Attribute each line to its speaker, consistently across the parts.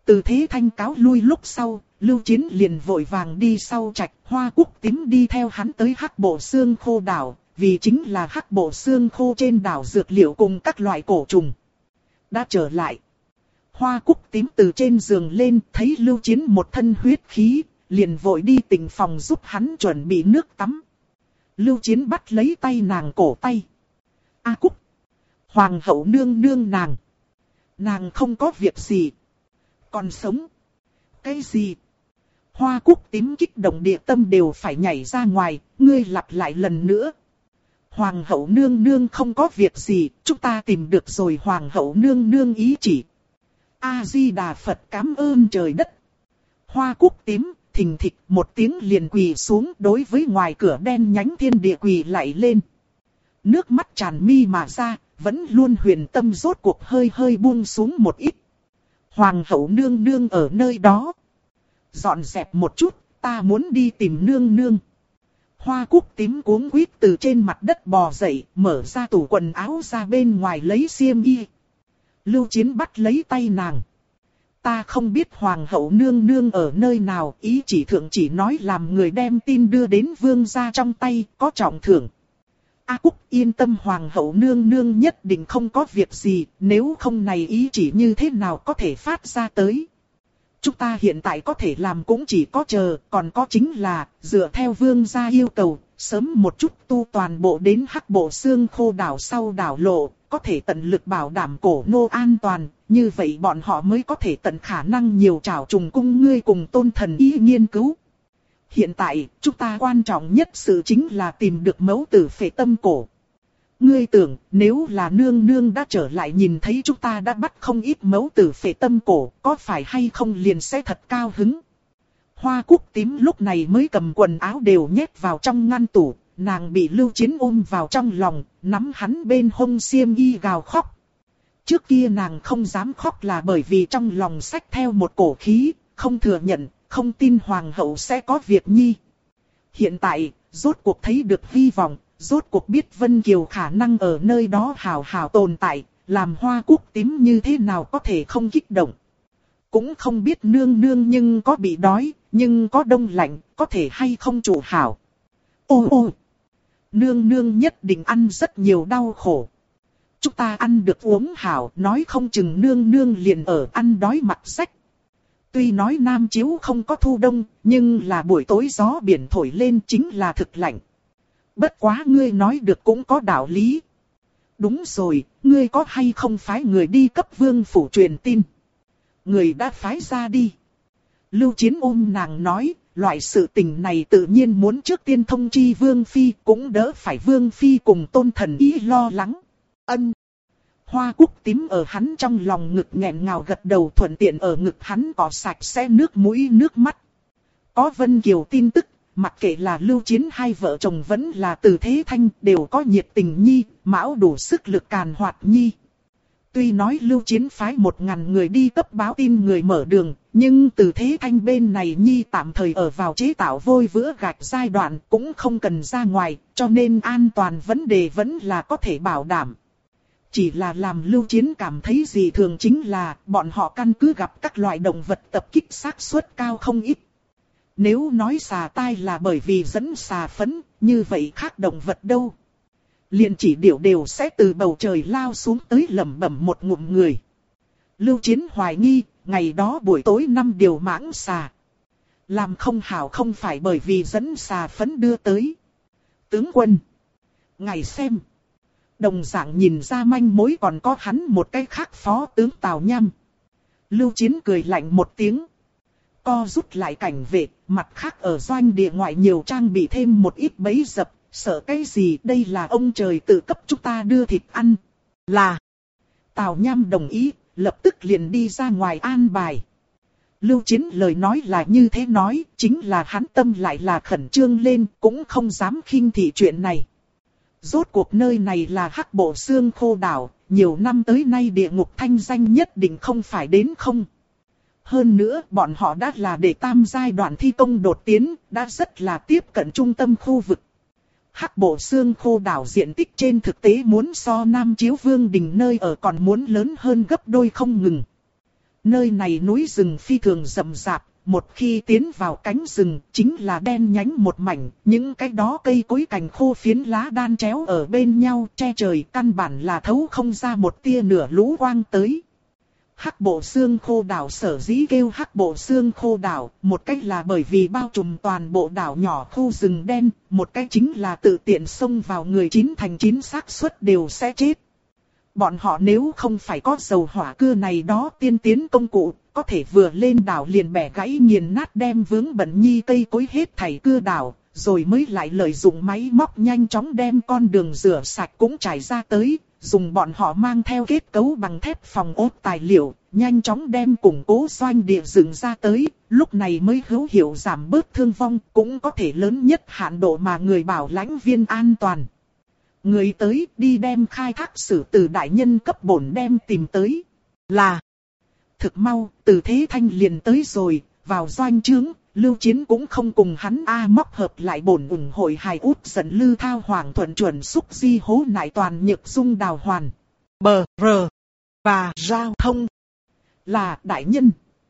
Speaker 1: Từ Thế Thanh cáo lui lúc sau, Lưu Chiến liền vội vàng đi sau trạch, Hoa Cúc Tím đi theo hắn tới Hắc Bộ Xương Khô đảo, vì chính là Hắc Bộ Xương Khô trên đảo dược liệu cùng các loại cổ trùng. Đã trở lại. Hoa Cúc Tím từ trên giường lên, thấy Lưu Chiến một thân huyết khí, liền vội đi tịnh phòng giúp hắn chuẩn bị nước tắm. Lưu Chiến bắt lấy tay nàng cổ tay. A Cúc, Hoàng hậu nương nương nàng. Nàng không có việc gì. Còn sống. Cái gì? Hoa Cúc Tím kích động địa tâm đều phải nhảy ra ngoài, ngươi lặp lại lần nữa. Hoàng hậu nương nương không có việc gì, chúng ta tìm được rồi Hoàng hậu nương nương ý chỉ. A-di-đà Phật, cảm ơn trời đất. Hoa Cúc Tím, thình thịch một tiếng liền quỳ xuống, đối với ngoài cửa đen nhánh thiên địa quỳ lạy lên. Nước mắt tràn mi mà ra, vẫn luôn huyền tâm rốt cuộc hơi hơi buông xuống một ít. Hoàng hậu nương nương ở nơi đó. Dọn dẹp một chút, ta muốn đi tìm nương nương. Hoa Cúc Tím cuống quýt từ trên mặt đất bò dậy, mở ra tủ quần áo ra bên ngoài lấy xiêm y. Lưu Chiến bắt lấy tay nàng. Ta không biết Hoàng hậu nương nương ở nơi nào, ý chỉ thượng chỉ nói làm người đem tin đưa đến vương gia trong tay, có trọng thưởng. A Cúc yên tâm, Hoàng hậu nương nương nhất định không có việc gì, nếu không này ý chỉ như thế nào có thể phát ra tới. Chúng ta hiện tại có thể làm cũng chỉ có chờ, còn có chính là, dựa theo vương gia yêu cầu, sớm một chút tu toàn bộ đến Hắc Bộ Xương Khô đảo sau đảo lộ, có thể tận lực bảo đảm cổ nô an toàn, như vậy bọn họ mới có thể tận khả năng nhiều trảo trùng cung ngươi cùng Tôn Thần Y nghiên cứu. Hiện tại, chúng ta quan trọng nhất sự chính là tìm được mẫu tử phệ tâm cổ. Ngươi tưởng, nếu là nương nương đã trở lại nhìn thấy chúng ta đã bắt không ít mẫu tử phệ tâm cổ, có phải hay không liền sẽ thật cao hứng. Hoa Cúc Tím lúc này mới cầm quần áo đều nhét vào trong ngăn tủ, nàng bị Lưu Chiến ôm vào trong lòng, nắm hắn bên hông xiêm y gào khóc. Trước kia nàng không dám khóc là bởi vì trong lòng xách theo một cổ khí, không thừa nhận, không tin Hoàng hậu sẽ có việc nhi. Hiện tại, rốt cuộc thấy được hy vọng, rốt cuộc biết Vân Kiều khả năng ở nơi đó hào hào tồn tại, làm Hoa Cúc Tím như thế nào có thể không kích động. Cũng không biết nương nương nhưng có bị đói, nhưng có đông lạnh, có thể hay không chủ hảo. Ô, nương nương nhất định ăn rất nhiều đau khổ. Chúng ta ăn được uống hảo, nói không chừng nương nương liền ở ăn đói mặc sách. Tuy nói Nam Chiếu không có thu đông, nhưng là buổi tối gió biển thổi lên chính là thực lạnh. Bất quá ngươi nói được cũng có đạo lý. Đúng rồi, ngươi có hay không phái người đi cấp vương phủ truyền tin? Người đã phái ra đi. Lưu Chiến ôm nàng nói, loại sự tình này tự nhiên muốn trước tiên thông chi Vương Phi, cũng đỡ phải Vương Phi cùng Tôn Thần Y lo lắng. Ân. Hoa Cúc Tím ở hắn trong lòng ngực nghẹn ngào gật đầu, thuận tiện ở ngực hắn cọ sạch sẽ nước mũi nước mắt. Có Vân Kiều tin tức, mặc kệ là Lưu Chiến hai vợ chồng vẫn là Từ Thế Thanh đều có nhiệt tình nhi, mão đủ sức lực càn hoạt nhi. Tuy nói Lưu Chiến phái 1000 người đi cấp báo tin người mở đường, nhưng Từ Thế Thanh bên này nhi tạm thời ở vào chế tạo vôi vữa gạch giai đoạn cũng không cần ra ngoài, cho nên an toàn vấn đề vẫn là có thể bảo đảm. Chỉ là làm Lưu Chiến cảm thấy gì thường chính là bọn họ căn cứ gặp các loại động vật tập kích xác suất cao không ít. Nếu nói xà tai là bởi vì dẫn xà phấn, như vậy khác động vật đâu. Liền chỉ điểu đều sẽ từ bầu trời lao xuống tới lẩm bẩm một ngụm người. Lưu Chiến hoài nghi, ngày đó buổi tối 5 điều mãng xà. Làm không hảo không phải bởi vì dẫn xà phấn đưa tới. Tướng quân, ngài xem. Đồng dạng nhìn ra manh mối còn có hắn một cái khác phó tướng Tào Nham. Lưu Chiến cười lạnh một tiếng. Co rút lại cảnh vệ, mặt khác ở doanh địa ngoại nhiều trang bị thêm một ít bẫy dập. Sợ cái gì, đây là ông trời tự cấp chúng ta đưa thịt ăn. Là. Tào Nham đồng ý, lập tức liền đi ra ngoài an bài. Lưu Chiến lời nói là như thế nói, chính là hắn tâm lại là khẩn trương lên, cũng không dám khinh thị chuyện này. Rốt cuộc nơi này là Hắc Bộ Xương Khô đảo, nhiều năm tới nay địa ngục thanh danh nhất định không phải đến không. Hơn nữa, bọn họ đã là đệ tam giai đoạn thi công đột tiến, đã rất là tiếp cận trung tâm khu vực. Hắc Bộ Xương Khô đảo diện tích trên thực tế muốn so Nam Chiếu Vương đình nơi ở còn muốn lớn hơn gấp đôi không ngừng. Nơi này núi rừng phi thường rậm rạp, một khi tiến vào cánh rừng chính là đen nhánh một mảnh, những cái đó cây cối cành khô phiến lá đan chéo ở bên nhau che trời, căn bản là thấu không ra một tia nửa lũ quang tới. Hắc bộ xương khô đảo sở dĩ kêu hắc bộ xương khô đảo, một cách là bởi vì bao trùm toàn bộ đảo nhỏ khu rừng đen, một cách chính là tự tiện xông vào người 9/9 xác suất đều sẽ chết. Bọn họ nếu không phải có dầu hỏa cưa này đó tiên tiến công cụ, có thể vừa lên đảo liền bẻ gãy nghiền nát đem vướng bẩn nhi cây cối hết thảy cưa đảo, rồi mới lại lợi dụng máy móc nhanh chóng đem con đường rửa sạch cũng trải ra tới, dùng bọn họ mang theo kết cấu bằng thép phòng ốt tài liệu, nhanh chóng đem củng cố doanh địa dựng ra tới, lúc này mới hữu hiệu giảm bớt thương vong, cũng có thể lớn nhất hạn độ mà người bảo lãnh viên an toàn. Người tới đi đem khai thác sử từ đại nhân cấp bổn đem tìm tới. Là thực mau, Từ Thế Thanh liền tới rồi, vào doanh trướng, Lưu Chiến cũng không cùng hắn móc hợp lại bổn ủng hội hài út giận Lư Thao Hoàng thuận chuẩn xúc di hố nại toàn nhược dung đào hoàn. Bờ rờ và giao thông. Là đại nhân.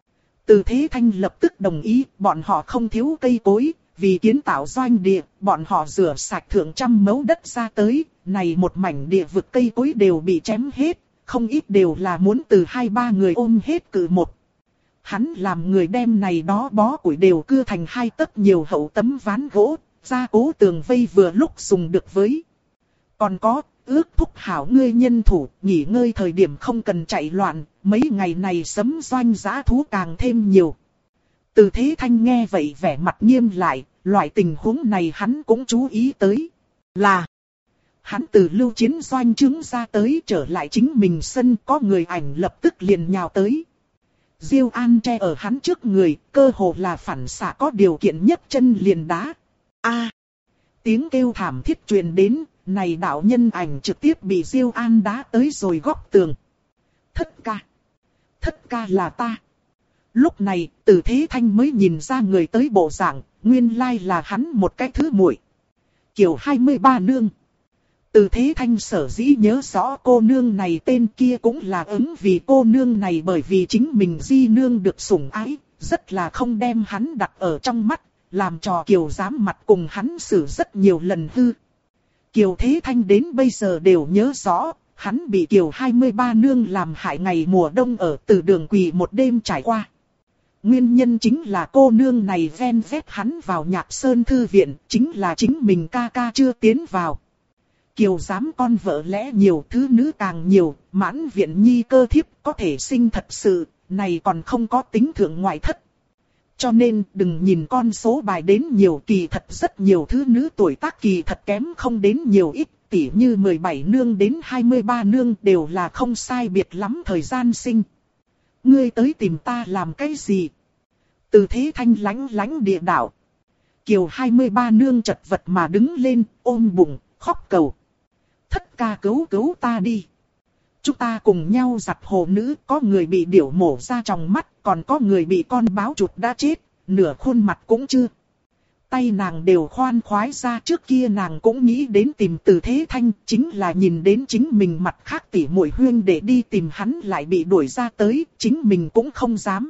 Speaker 1: Từ Thế Thanh lập tức đồng ý, bọn họ không thiếu cây cối. Vì kiến tạo doanh địa, bọn họ rửa sạch thượng trăm mẫu đất ra tới, này một mảnh địa vực cây cối đều bị chém hết, không ít đều là muốn từ 2-3 người ôm hết cự một. Hắn làm người đem này đó bó củi đều cưa thành 2 tấc nhiều hậu tấm ván gỗ, gia cố tường vây vừa lúc dùng được với. Còn có, ước thúc hảo ngươi nhân thủ, nghỉ ngơi thời điểm không cần chạy loạn, mấy ngày này sấm doanh dã thú càng thêm nhiều. Từ Thế Thanh nghe vậy vẻ mặt nghiêm lại, loại tình huống này hắn cũng chú ý tới. Là hắn từ Lưu Chiến doanh trướng ra tới trở lại chính mình sân, có người ảnh lập tức liền nhào tới. Diêu An tre ở hắn trước người, cơ hồ là phản xạ có điều kiện nhất chân liền đá. Tiếng kêu thảm thiết truyền đến, này đạo nhân ảnh trực tiếp bị Diêu An đá tới rồi góc tường. Thất ca là ta. Lúc này, Từ Thế Thanh mới nhìn ra người tới bộ dạng, nguyên lai là hắn một cái thứ muội. Kiều 23 nương. Từ Thế Thanh sở dĩ nhớ rõ cô nương này tên kia cũng là ứng vì cô nương này bởi vì chính mình di nương được sủng ái, rất là không đem hắn đặt ở trong mắt, làm trò Kiều dám mặt cùng hắn xử rất nhiều lần hư. Kiều Thế Thanh đến bây giờ đều nhớ rõ, hắn bị Kiều 23 nương làm hại ngày mùa đông ở Từ Đường quỳ một đêm trải qua. Nguyên nhân chính là cô nương này ven vét hắn vào Nhạc Sơn Thư Viện, chính là chính mình ca ca chưa tiến vào. Kiều dám con vợ lẽ nhiều, thứ nữ càng nhiều, mãn viện nhi cơ thiếp có thể sinh thật sự, này còn không có tính thượng ngoại thất. Cho nên đừng nhìn con số bài đến nhiều, kỳ thật rất nhiều thứ nữ tuổi tác kỳ thật kém không đến nhiều ít, tỉ như 17 nương đến 23 nương đều là không sai biệt lắm thời gian sinh. Ngươi tới tìm ta làm cái gì? Từ Thế Thanh lánh địa đạo. Kiều 23 nương chật vật mà đứng lên, ôm bụng, khóc cầu. Thất ca cứu ta đi. Chúng ta cùng nhau giặt hồ nữ, có người bị điểu mổ ra trong mắt, còn có người bị con báo chuột đã chết, nửa khuôn mặt cũng chưa. Tay nàng đều khoan khoái ra, trước kia nàng cũng nghĩ đến tìm Từ Thế Thanh, chính là nhìn đến chính mình mặt khác tỉ muội huyên để đi tìm hắn lại bị đuổi ra tới, chính mình cũng không dám.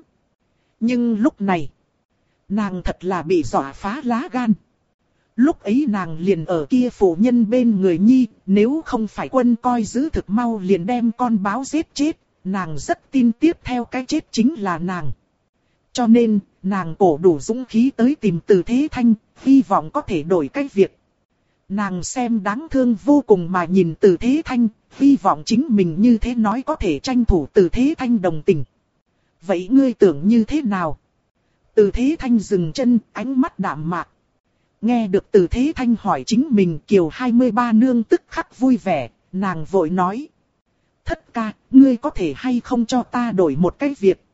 Speaker 1: Nhưng lúc này, nàng thật là bị dọa phá lá gan. Lúc ấy nàng liền ở kia phụ nhân bên người nhi, nếu không phải quân coi giữ thực mau liền đem con báo giết chết, nàng rất tin tiếp theo cái chết chính là nàng. Cho nên, nàng cổ đủ dũng khí tới tìm Từ Thế Thanh, hy vọng có thể đổi cái việc. Nàng xem đáng thương vô cùng mà nhìn Từ Thế Thanh, hy vọng chính mình như thế nói có thể tranh thủ Từ Thế Thanh đồng tình. Vậy ngươi tưởng như thế nào? Từ Thế Thanh dừng chân, ánh mắt đạm mạc. Nghe được Từ Thế Thanh hỏi chính mình, Kiều 23 nương tức khắc vui vẻ, nàng vội nói. Thất ca, ngươi có thể hay không cho ta đổi một cái việc?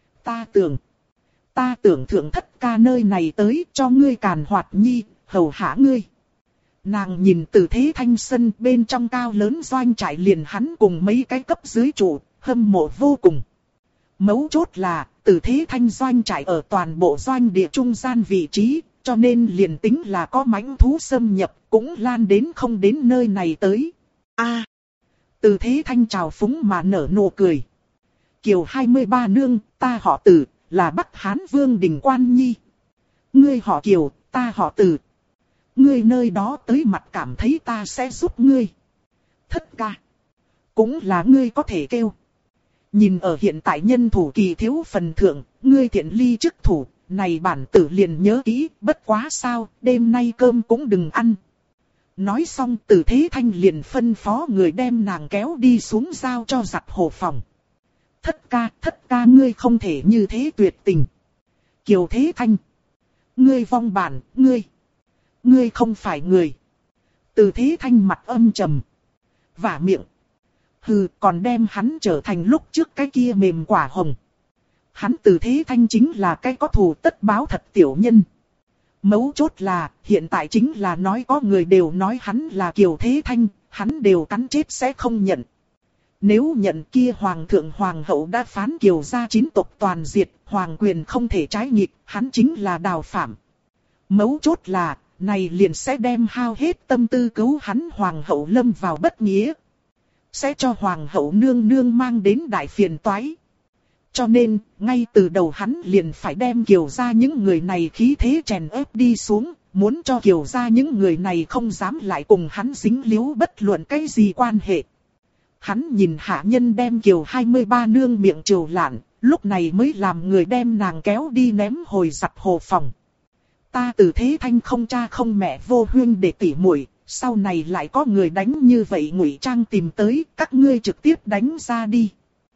Speaker 1: Ta tưởng thượng thất ca nơi này tới cho ngươi càn hoạt nhi, hầu hạ ngươi. Nàng nhìn Từ Thế Thanh sân bên trong cao lớn doanh trại liền hắn cùng mấy cái cấp dưới trụ, hâm mộ vô cùng. Mấu chốt là, Từ Thế Thanh doanh trại ở toàn bộ doanh địa trung gian vị trí, cho nên liền tính là có mãnh thú xâm nhập, cũng lan đến không đến nơi này tới. Từ Thế Thanh trào phúng mà nở nụ cười. Kiều 23 nương, ta họ Từ, là Bắc Hán Vương Đình Quan Nhi. Ngươi họ Kiều, ta họ Từ. Ngươi nơi đó tới mặt cảm thấy ta sẽ giúp ngươi. Thất ca. Cũng là ngươi có thể kêu. Nhìn ở hiện tại nhân thủ kỳ thiếu phần thượng, ngươi thiện ly chức thủ, này bản tử liền nhớ kỹ, bất quá sao, đêm nay cơm cũng đừng ăn. Nói xong Từ Thế Thanh liền phân phó người đem nàng kéo đi xuống giao cho giặt hồ phòng. Thất ca ngươi không thể như thế tuyệt tình. Kiều Thế Thanh. Ngươi vong bản, ngươi không phải người. Từ Thế Thanh mặt âm trầm. Vả miệng. Hừ, còn đem hắn trở thành lúc trước cái kia mềm quả hồng. Hắn Từ Thế Thanh chính là cái có thù tất báo thật tiểu nhân. Mấu chốt là, hiện tại chính là nói có người đều nói hắn là Kiều Thế Thanh, hắn đều cắn chết sẽ không nhận. Nếu nhận kia hoàng thượng hoàng hậu đã phán Kiều gia 9 tộc toàn diệt, hoàng quyền không thể trái nghịch, hắn chính là đào phạm. Mấu chốt là, này liền sẽ đem hao hết tâm tư cứu hắn hoàng hậu lâm vào bất nghĩa. Sẽ cho hoàng hậu nương nương mang đến đại phiền toái. Cho nên, ngay từ đầu hắn liền phải đem Kiều gia những người này khí thế chèn ép đi xuống, muốn cho Kiều gia những người này không dám lại cùng hắn dính líu bất luận cái gì quan hệ. Hắn nhìn hạ nhân đem Kiều 23 nương miệng trừ lạn, lúc này mới làm người đem nàng kéo đi ném hồi giặt hồ phòng. Ta Từ Thế Thanh không cha không mẹ vô huynh để tỉ muội, sau này lại có người đánh như vậy ngụy trang tìm tới, các ngươi trực tiếp đánh ra đi.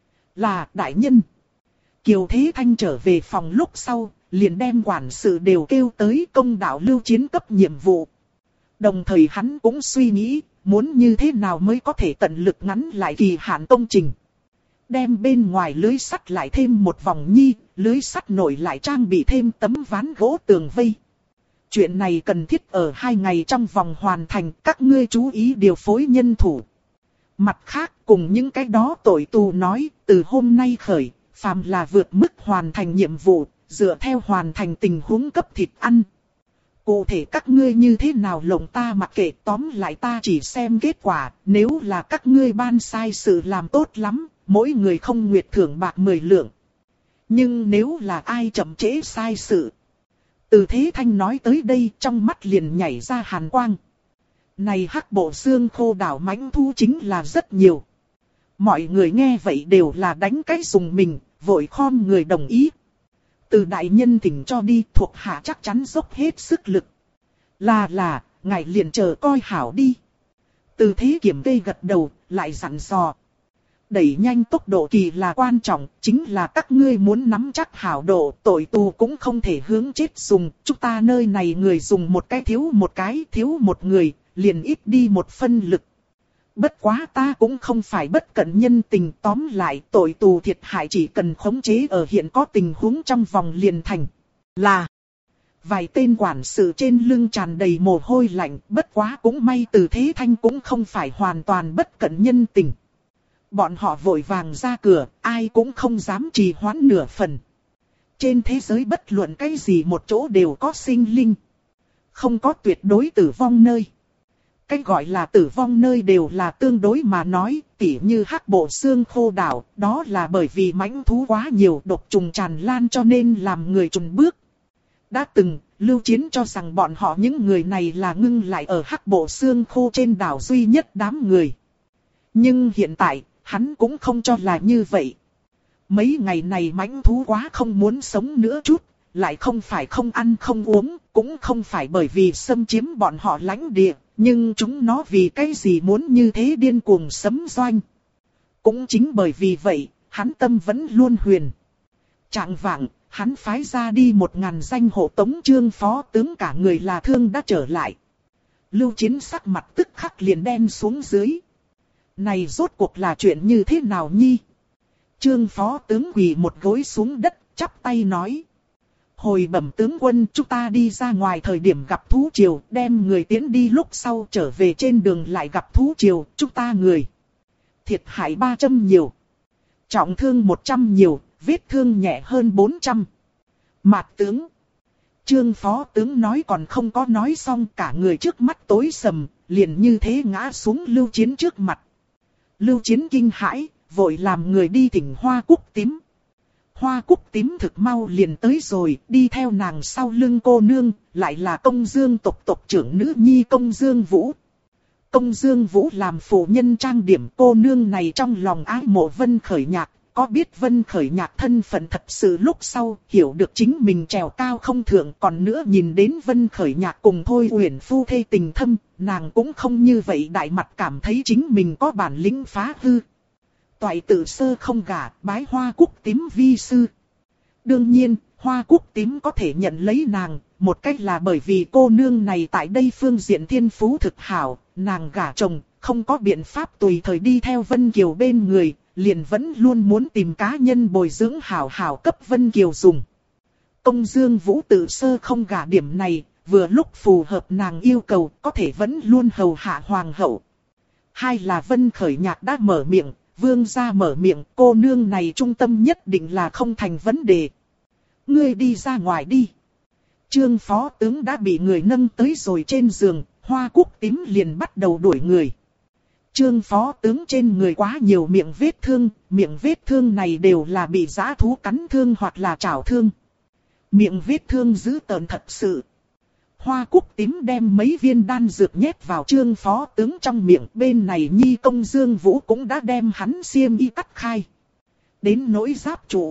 Speaker 1: Là đại nhân. Kiều Thế Thanh trở về phòng lúc sau, liền đem quản sự đều kêu tới công đạo Lưu Chiến cấp nhiệm vụ. Đồng thời hắn cũng suy nghĩ, muốn như thế nào mới có thể tận lực ngắn lại kỳ hạn công trình. Đem bên ngoài lưới sắt lại thêm một vòng nhi, lưới sắt nổi lại trang bị thêm tấm ván gỗ tường vây. Chuyện này cần thiết ở 2 ngày trong vòng hoàn thành, các ngươi chú ý điều phối nhân thủ. Mặt khác cùng những cái đó tội tù nói, từ hôm nay khởi, phàm là vượt mức hoàn thành nhiệm vụ, dựa theo hoàn thành tình huống cấp thịt ăn. Cụ thể các ngươi như thế nào lộng ta mặc kệ, tóm lại ta chỉ xem kết quả, nếu là các ngươi ban sai sự làm tốt lắm, mỗi người không nguyệt thưởng bạc 10 lượng. Nhưng nếu là ai chậm trễ sai sự. Từ Thế Thanh nói tới đây trong mắt liền nhảy ra hàn quang. Này hắc bộ xương khô đảo mãnh thu chính là rất nhiều. Mọi người nghe vậy đều là đánh cái dùng mình, vội khom người đồng ý. Từ đại nhân thỉnh cho đi, thuộc hạ chắc chắn dốc hết sức lực. Là, ngài liền chờ coi hảo đi. Từ Thế Kiểm cây gật đầu, lại dặn dò. Đẩy nhanh tốc độ kỳ là quan trọng, chính là các ngươi muốn nắm chắc hảo độ, tội tù cũng không thể hướng chết dùng. Chúng ta nơi này người dùng một cái, thiếu một người, liền ít đi một phân lực. Bất quá ta cũng không phải bất cẩn nhân tình, tóm lại tội tù thiệt hại chỉ cần khống chế ở hiện có tình huống trong vòng liền thành. Là vài tên quản sự trên lưng tràn đầy mồ hôi lạnh, bất quá cũng may Từ Thế Thanh cũng không phải hoàn toàn bất cẩn nhân tình. Bọn họ vội vàng ra cửa, ai cũng không dám trì hoãn nửa phần. Trên thế giới bất luận cái gì một chỗ đều có sinh linh. Không có tuyệt đối tử vong nơi. Cái gọi là tử vong nơi đều là tương đối mà nói, tỉ như hắc bộ xương khô đảo, đó là bởi vì mãnh thú quá nhiều, độc trùng tràn lan cho nên làm người chùn bước. Đã từng, Lưu Chiến cho rằng bọn họ những người này là ngưng lại ở hắc bộ xương khô trên đảo duy nhất đám người. Nhưng hiện tại, hắn cũng không cho là như vậy. Mấy ngày này mãnh thú quá không muốn sống nữa chút, lại không phải không ăn không uống, cũng không phải bởi vì xâm chiếm bọn họ lãnh địa, nhưng chúng nó vì cái gì muốn như thế điên cuồng sấm doanh. Cũng chính bởi vì vậy, hắn tâm vẫn luôn huyền. Trạng vạng, hắn phái ra đi 1000 danh hộ tống Trương phó tướng cả người là thương đã trở lại. Lưu Chiến sắc mặt tức khắc liền đen xuống dưới. Này rốt cuộc là chuyện như thế nào nhi? Trương phó tướng quỳ một gối xuống đất, chắp tay nói. Hồi bẩm tướng quân, chúng ta đi ra ngoài thời điểm gặp thú triều, đem người tiến đi lúc sau trở về trên đường lại gặp thú triều, chúng ta người. Thiệt hại 300 nhiều. Trọng thương 100 nhiều, vết thương nhẹ hơn 400. Mạt tướng. Trương phó tướng nói còn không có nói xong, cả người trước mắt tối sầm, liền như thế ngã xuống Lưu Chiến trước mặt. Lưu Chiến kinh hãi, vội làm người đi thỉnh Hoa Cúc Tím. Hoa Cúc Tím thực mau liền tới rồi, đi theo nàng sau lưng cô nương, lại là Công Dương tộc tộc trưởng nữ nhi Công Dương Vũ. Công Dương Vũ làm phụ nhân trang điểm, cô nương này trong lòng ái mộ Vân Khởi Nhạc, có biết Vân Khởi Nhạc thân phận thật sự lúc sau, hiểu được chính mình trèo cao không thượng, còn nữa nhìn đến Vân Khởi Nhạc cùng Thôi Uyển phu thê tình thâm, nàng cũng không như vậy đại mặt cảm thấy chính mình có bản lĩnh phá hư. Toại tự sơ không gả, bái Hoa Cúc Tím vi sư. Đương nhiên, Hoa Cúc Tím có thể nhận lấy nàng, một cách là bởi vì cô nương này tại đây phương diện thiên phú thực hảo, nàng gả chồng, không có biện pháp tùy thời đi theo Vân Kiều bên người, liền vẫn luôn muốn tìm cá nhân bồi dưỡng hảo hảo cấp Vân Kiều dùng. Công Dương Vũ tự sơ không gả điểm này, vừa lúc phù hợp nàng yêu cầu, có thể vẫn luôn hầu hạ hoàng hậu. Hai là Vân Khởi Nhạc đã mở miệng, vương gia mở miệng, cô nương này trung tâm nhất định là không thành vấn đề. Ngươi đi ra ngoài đi. Trương phó tướng đã bị người nâng tới rồi trên giường, Hoa Cúc Tím liền bắt đầu đuổi người. Trương phó tướng trên người quá nhiều miệng vết thương này đều là bị dã thú cắn thương hoặc là chảo thương. Miệng vết thương dữ tợn thật sự. Hoa Cúc Tím đem mấy viên đan dược nhét vào Trương phó tướng trong miệng, bên này nhi Công Dương Vũ cũng đã đem hắn xiêm y cắt khai. Đến nỗi giáp trụ.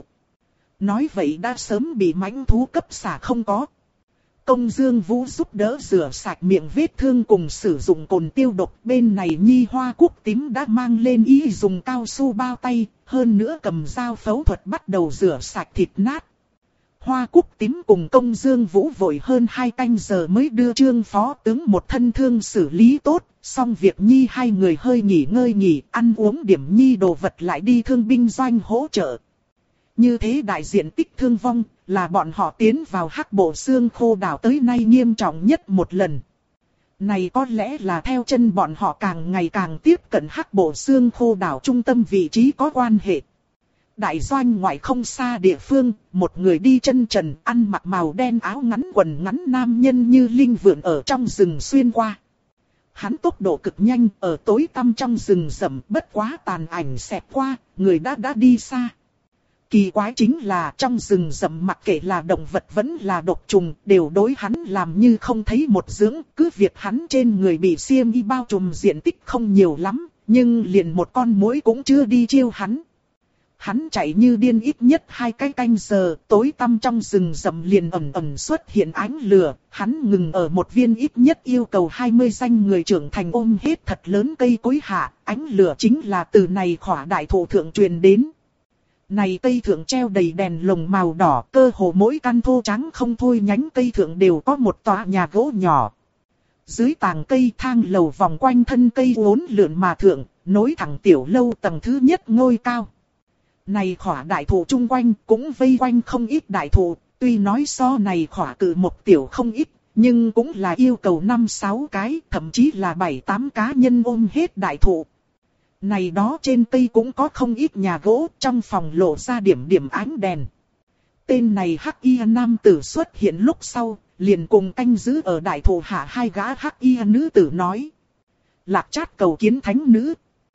Speaker 1: Nói vậy đã sớm bị mãnh thú cấp xả không có. Công Dương Vũ giúp đỡ rửa sạch miệng vết thương cùng sử dụng cồn tiêu độc, bên này nhi Hoa Cúc Tím đã mang lên y dùng cao su bao tay, hơn nữa cầm dao phẫu thuật bắt đầu rửa sạch thịt nát. Hoa Cúc Tím cùng Công Dương Vũ vội hơn 2 canh giờ mới đưa Trương phó tướng một thân thương xử lý tốt, xong việc nhi hai người hơi nghỉ ngơi ăn uống điểm nhi đồ vật lại đi thương binh doanh hỗ trợ. Như thế đại diện tích thương vong là bọn họ tiến vào Hắc Bộ Xương Khô đảo tới nay nghiêm trọng nhất một lần. Này có lẽ là theo chân bọn họ càng ngày càng tiếp cận Hắc Bộ Xương Khô đảo trung tâm vị trí có quan hệ. Đại doanh ngoại không xa địa phương, một người đi chân trần, ăn mặc màu đen áo ngắn quần ngắn nam nhân như linh vượn ở trong rừng xuyên qua. Hắn tốc độ cực nhanh, ở tối tăm trong rừng rậm, bất quá tàn ảnh xẹt qua, người đã đi xa. Kỳ quái chính là trong rừng rậm mặc kệ là động vật vẫn là độc trùng, đều đối hắn làm như không thấy một dưỡng, cứ việc hắn trên người bị xiêm y bao trùm diện tích không nhiều lắm, nhưng liền một con muỗi cũng chưa đi chiêu hắn. Hắn chạy như điên ít nhất 2 cái canh giờ, tối tăm trong rừng rậm liền ẩn ẩn xuất hiện ánh lửa, hắn ngừng ở một viên ít nhất yêu cầu 20 danh người trưởng thành ôm hết thật lớn cây cối hạ, ánh lửa chính là từ này khỏa đại thụ thượng truyền đến. Này cây thượng treo đầy đèn lồng màu đỏ, cơ hồ mỗi căn thô trắng không thôi nhánh cây thượng đều có một tòa nhà gỗ nhỏ. Dưới tàng cây thang lầu vòng quanh thân cây uốn lượn mà thượng, nối thẳng tiểu lâu tầng thứ nhất ngôi cao. Này khỏa đại thụ chung quanh cũng vây quanh không ít đại thụ, tuy nói so này khỏa cự một tiểu không ít, nhưng cũng là yêu cầu 5-6 cái, thậm chí là 7-8 cá nhân ôm hết đại thụ. Này đó trên cây cũng có không ít nhà gỗ, trong phòng lộ ra điểm ánh đèn. Tên này Hắc Y nam tử xuất hiện lúc sau, liền cùng canh giữ ở đại thụ hạ 2 gã Hắc Y nữ tử nói. Lạc Trát cầu kiến thánh nữ.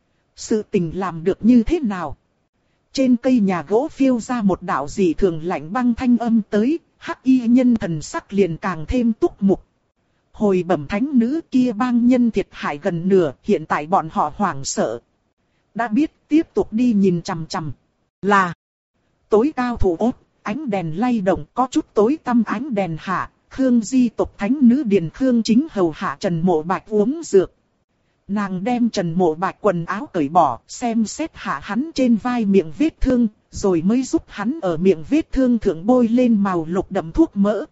Speaker 1: Sự tình làm được như thế nào? Trên cây nhà gỗ phiêu ra một đạo dị thường lạnh băng thanh âm tới, Hắc Y nhân thần sắc liền càng thêm túc mục. Hồi bẩm thánh nữ, kia bang nhân thiệt hại gần nửa, hiện tại bọn họ hoảng sợ. Đã biết tiếp tục đi nhìn chằm chằm. Là tối cao thủ ốt, ánh đèn lay động có chút tối tăm ánh đèn hạ, Khương Di tộc thánh nữ Điền Khương chính hầu hạ Trần Mộ Bạch uống dược. Nàng đem Trần Mộ Bạch quần áo cởi bỏ, xem xét hạ hắn trên vai miệng vết thương, rồi mới giúp hắn ở miệng vết thương thượng bôi lên màu lục đậm thuốc mỡ.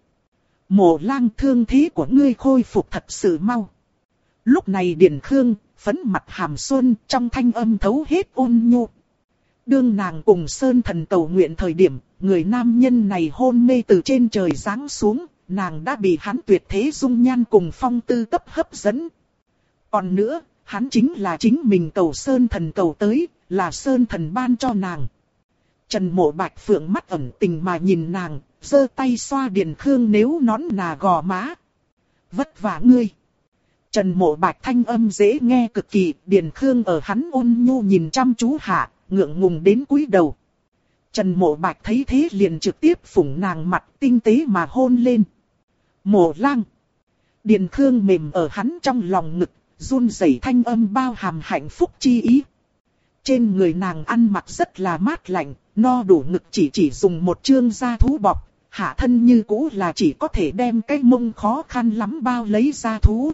Speaker 1: Mộ lang, thương thế của ngươi khôi phục thật sự mau. Lúc này Điền Khương, phấn mặt hàm xuân, trong thanh âm thấu hết ôn nhu. Đương nàng cùng Sơn Thần cầu nguyện thời điểm, người nam nhân này hôn mê từ trên trời giáng xuống, nàng đã bị hắn tuyệt thế dung nhan cùng phong tư cấp hấp dẫn. Còn nữa, hắn chính là chính mình cầu Sơn Thần cầu tới, là Sơn Thần ban cho nàng. Trần Mộ Bạch phượng mắt ẩn tình mà nhìn nàng, giơ tay xoa Điền Khương nếu nón nà gò má. Vất vả ngươi. Trần Mộ Bạch thanh âm dễ nghe cực kỳ, Điền Khương ở hắn ôn nhu nhìn chăm chú hạ, ngượng ngùng đến cúi đầu. Trần Mộ Bạch thấy thế liền trực tiếp phủng nàng mặt tinh tế mà hôn lên. Mộ Lang. Điền Khương mềm ở hắn trong lòng ngực, run rẩy thanh âm bao hàm hạnh phúc chi ý. Trên người nàng ăn mặc rất là mát lạnh, no đủ ngực chỉ dùng một chương da thú bọc, hạ thân như cũ là chỉ có thể đem cái mông khó khăn lắm bao lấy da thú.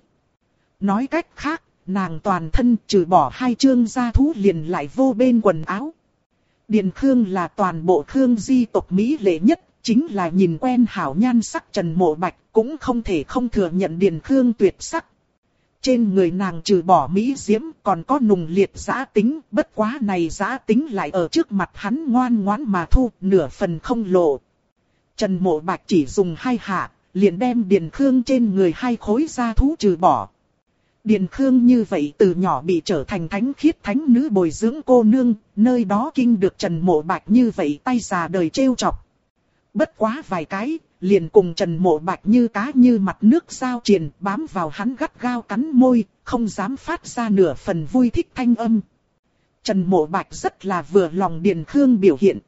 Speaker 1: Nói cách khác, nàng toàn thân trừ bỏ 2 chương da thú liền lại vô bên quần áo. Điền Khương là toàn bộ Khương di tộc Mỹ lệ nhất, chính là nhìn quen hảo nhan sắc Trần Mộ Bạch cũng không thể không thừa nhận Điền Khương tuyệt sắc. Trên người nàng trừ bỏ mỹ diễm còn có nùng liệt dã tính, bất quá này dã tính lại ở trước mặt hắn ngoan ngoãn mà thu, nửa phần không lộ. Trần Mộ Bạch chỉ dùng 2 hạ, liền đem Điền Khương trên người 2 khối da thú trừ bỏ. Điền Khương như vậy từ nhỏ bị trở thành thánh khiết thánh nữ bồi dưỡng cô nương, nơi đó kinh được Trần Mộ Bạch như vậy tay già đời trêu chọc. Bất quá vài cái, liền cùng Trần Mộ Bạch như cá như mặt nước giao triền bám vào hắn gắt gao cắn môi, không dám phát ra nửa phần vui thích thanh âm. Trần Mộ Bạch rất là vừa lòng Điền Khương biểu hiện.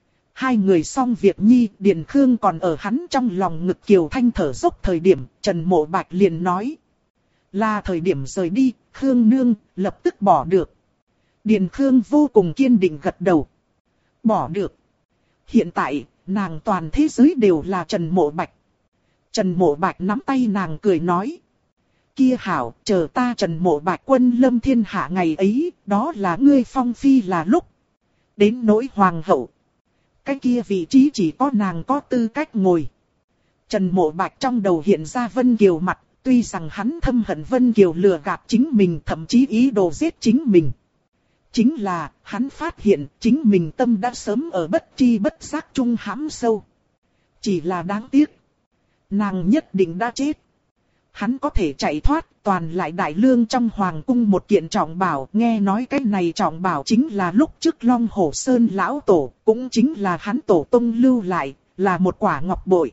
Speaker 1: 2 người xong việc nhi, Điền Khương còn ở hắn trong lòng ngực kiều thanh thở dốc thời điểm, Trần Mộ Bạch liền nói. Là thời điểm rời đi, Khương nương, lập tức bỏ được. Điền Khương vô cùng kiên định gật đầu. Bỏ được. Hiện tại, nàng toàn thế giới đều là Trần Mộ Bạch. Trần Mộ Bạch nắm tay nàng cười nói. Kia hảo, chờ ta Trần Mộ Bạch quân lâm thiên hạ ngày ấy, đó là ngươi phong phi là lúc. Đến nỗi hoàng hậu. Cái kia vị trí chỉ có nàng có tư cách ngồi. Trần Mộ Bạch trong đầu hiện ra Vân Kiều mặt, tuy rằng hắn thâm hận Vân Kiều lừa gạt chính mình, thậm chí ý đồ giết chính mình. Chính là, hắn phát hiện chính mình tâm đã sớm ở bất tri bất giác trung hãm sâu. Chỉ là đáng tiếc. Nàng nhất định đã chết. Hắn có thể chạy thoát, toàn lại đại lương trong hoàng cung một kiện trọng bảo. Nghe nói cái này trọng bảo chính là lúc trước Long Hổ Sơn lão tổ, cũng chính là hắn tổ tông lưu lại, là một quả ngọc bội.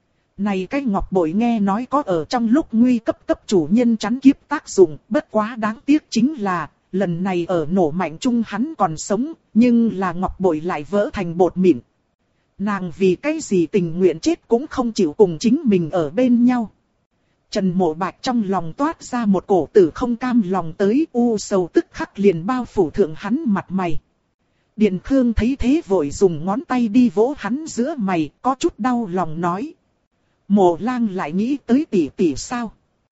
Speaker 1: Này cái ngọc bội nghe nói có ở trong lúc nguy cấp chủ nhân chắn kiếp tác dụng, bất quá đáng tiếc chính là, lần này ở nổ mạnh chung hắn còn sống, nhưng là ngọc bội lại vỡ thành bột mịn. Nàng vì cái gì tình nguyện chết cũng không chịu cùng chính mình ở bên nhau. Trần Mộ Bạch trong lòng toát ra một cổ tử không cam lòng tới, u sầu tức khắc liền bao phủ thượng hắn mặt mày. Điền Khương thấy thế vội dùng ngón tay đi vỗ hắn giữa mày, có chút đau lòng nói. Mộ Lang lại nghĩ tới tỷ tỷ sao?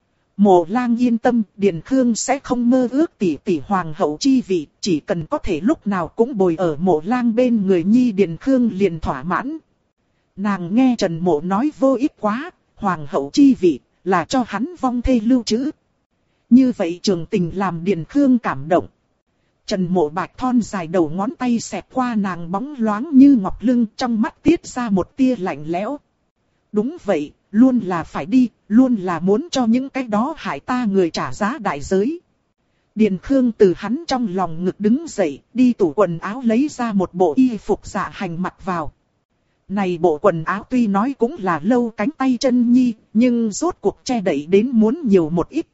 Speaker 1: Mộ Lang yên tâm, Điền Khương sẽ không mơ ước tỷ tỷ hoàng hậu chi vị, chỉ cần có thể lúc nào cũng bồi ở Mộ Lang bên người nhi Điền Khương liền thỏa mãn. Nàng nghe Trần Mộ nói vô ích quá, hoàng hậu chi vị là cho hắn vong thê lưu trữ. Như vậy trường tình làm Điền Khương cảm động. Trần Mộ Bạch thon dài đầu ngón tay xẹt qua nàng bóng loáng như ngọc lưng, trong mắt tiết ra một tia lạnh lẽo. Đúng vậy, luôn là phải đi, luôn là muốn cho những cái đó hại ta người trả giá đại giới. Điền Khương từ hắn trong lòng ngực đứng dậy, đi tủ quần áo lấy ra một bộ y phục dạ hành mặc vào. Này bộ quần áo tuy nói cũng là lâu cánh tay chân nhi, nhưng rốt cuộc che đậy đến muốn nhiều một ít.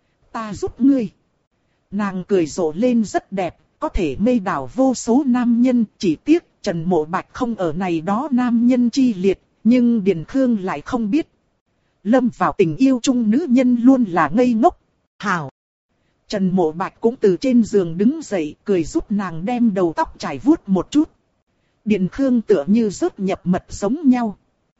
Speaker 1: Ta giúp ngươi. Nàng cười rộ lên rất đẹp, có thể mê đảo vô số nam nhân, chỉ tiếc Trần Mộ Bạch không ở này đó nam nhân chi liệt, nhưng Điền Khương lại không biết. Lâm vào tình yêu chung nữ nhân luôn là ngây ngốc. Hảo. Trần Mộ Bạch cũng từ trên giường đứng dậy, cười giúp nàng đem đầu tóc trải vuốt một chút. Điền Khương tựa như rớt nhập mật giống nhau.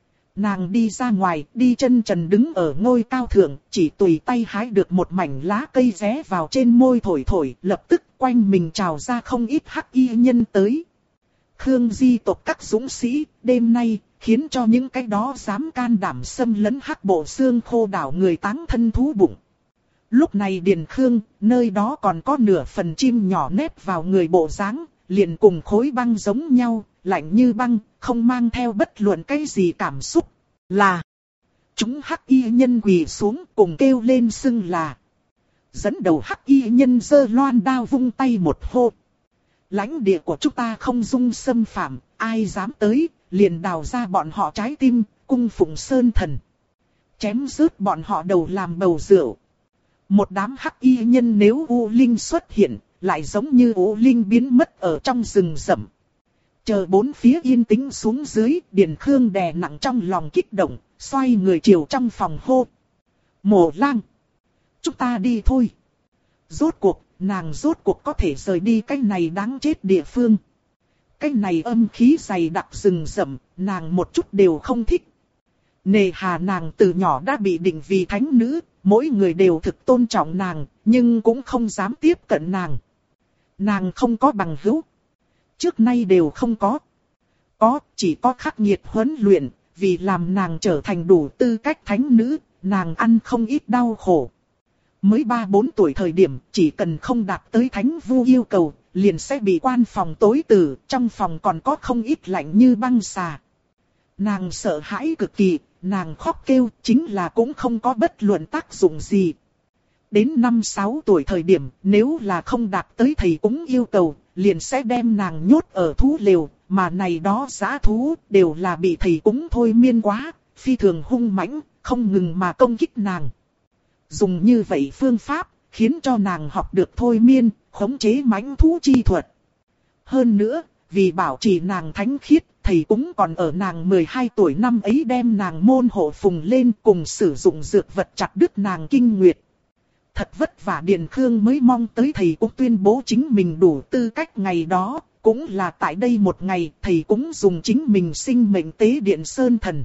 Speaker 1: Nàng đi ra ngoài, đi chân trần đứng ở ngôi cao thượng, chỉ tùy tay hái được một mảnh lá cây ré vào trên môi thổi thổi, lập tức quanh mình trào ra không ít hắc y nhân tới. Khương di tộc các dũng sĩ, đêm nay, khiến cho những cái đó dám can đảm xâm lấn Hắc Bộ Xương Khô đảo người táng thân thú bụng. Lúc này Điền Khương, nơi đó còn có nửa phần chim nhỏ nép vào người bộ dáng, liền cùng khối băng giống nhau, lạnh như băng, không mang theo bất luận cái gì cảm xúc. Là, chúng hắc y nhân quỳ xuống cùng kêu lên xưng là. Dẫn đầu hắc y nhân giơ loan đao vung tay một hô. Lãnh địa của chúng ta không dung xâm phạm, ai dám tới, liền đào ra bọn họ trái tim, cung phụng sơn thần. Chém rớt bọn họ đầu làm bầu rượu. Một đám hắc y nhân nếu U Linh xuất hiện, lại giống như u linh biến mất ở trong rừng rậm. Chờ bốn phía yên tĩnh xuống dưới, Điền Khương đè nặng trong lòng kích động, xoay người chiều trong phòng hô. Mộ Lang, chúng ta đi thôi. Rốt cuộc có thể rời đi cái này đáng chết địa phương. Cái này âm khí dày đặc rừng rậm, nàng một chút đều không thích. Nề hà nàng từ nhỏ đã bị định vì thánh nữ, mỗi người đều thực tôn trọng nàng, nhưng cũng không dám tiếp cận nàng. Nàng không có bằng hữu. Trước nay đều không có. Chỉ có khắc nghiệt huấn luyện, vì làm nàng trở thành đủ tư cách thánh nữ, nàng ăn không ít đau khổ. Mới 3-4 tuổi thời điểm, chỉ cần không đạt tới thánh vu yêu cầu, liền sẽ bị quan phòng tối tử, trong phòng còn có không ít lạnh như băng xà. Nàng sợ hãi cực kỳ, nàng khóc kêu, chính là cũng không có bất luận tác dụng gì. Đến 5-6 tuổi thời điểm, nếu là không đạt tới thầy cúng yêu cầu, liền sẽ đem nàng nhốt ở thú lều, mà này đó dã thú đều là bị thầy cúng thôi miên quá, phi thường hung mãnh, không ngừng mà công kích nàng. Dùng như vậy phương pháp, khiến cho nàng học được thôi miên, khống chế mãnh thú chi thuật. Hơn nữa, vì bảo trì nàng thánh khiết, thầy cúng còn ở nàng 12 tuổi năm ấy đem nàng môn hộ phùng lên cùng sử dụng dược vật chặt đứt nàng kinh nguyệt. Thật vất vả Điền Khương mới mong tới thầy cúng tuyên bố chính mình đủ tư cách ngày đó, cũng là tại đây một ngày thầy cúng dùng chính mình sinh mệnh tế điện Sơn Thần.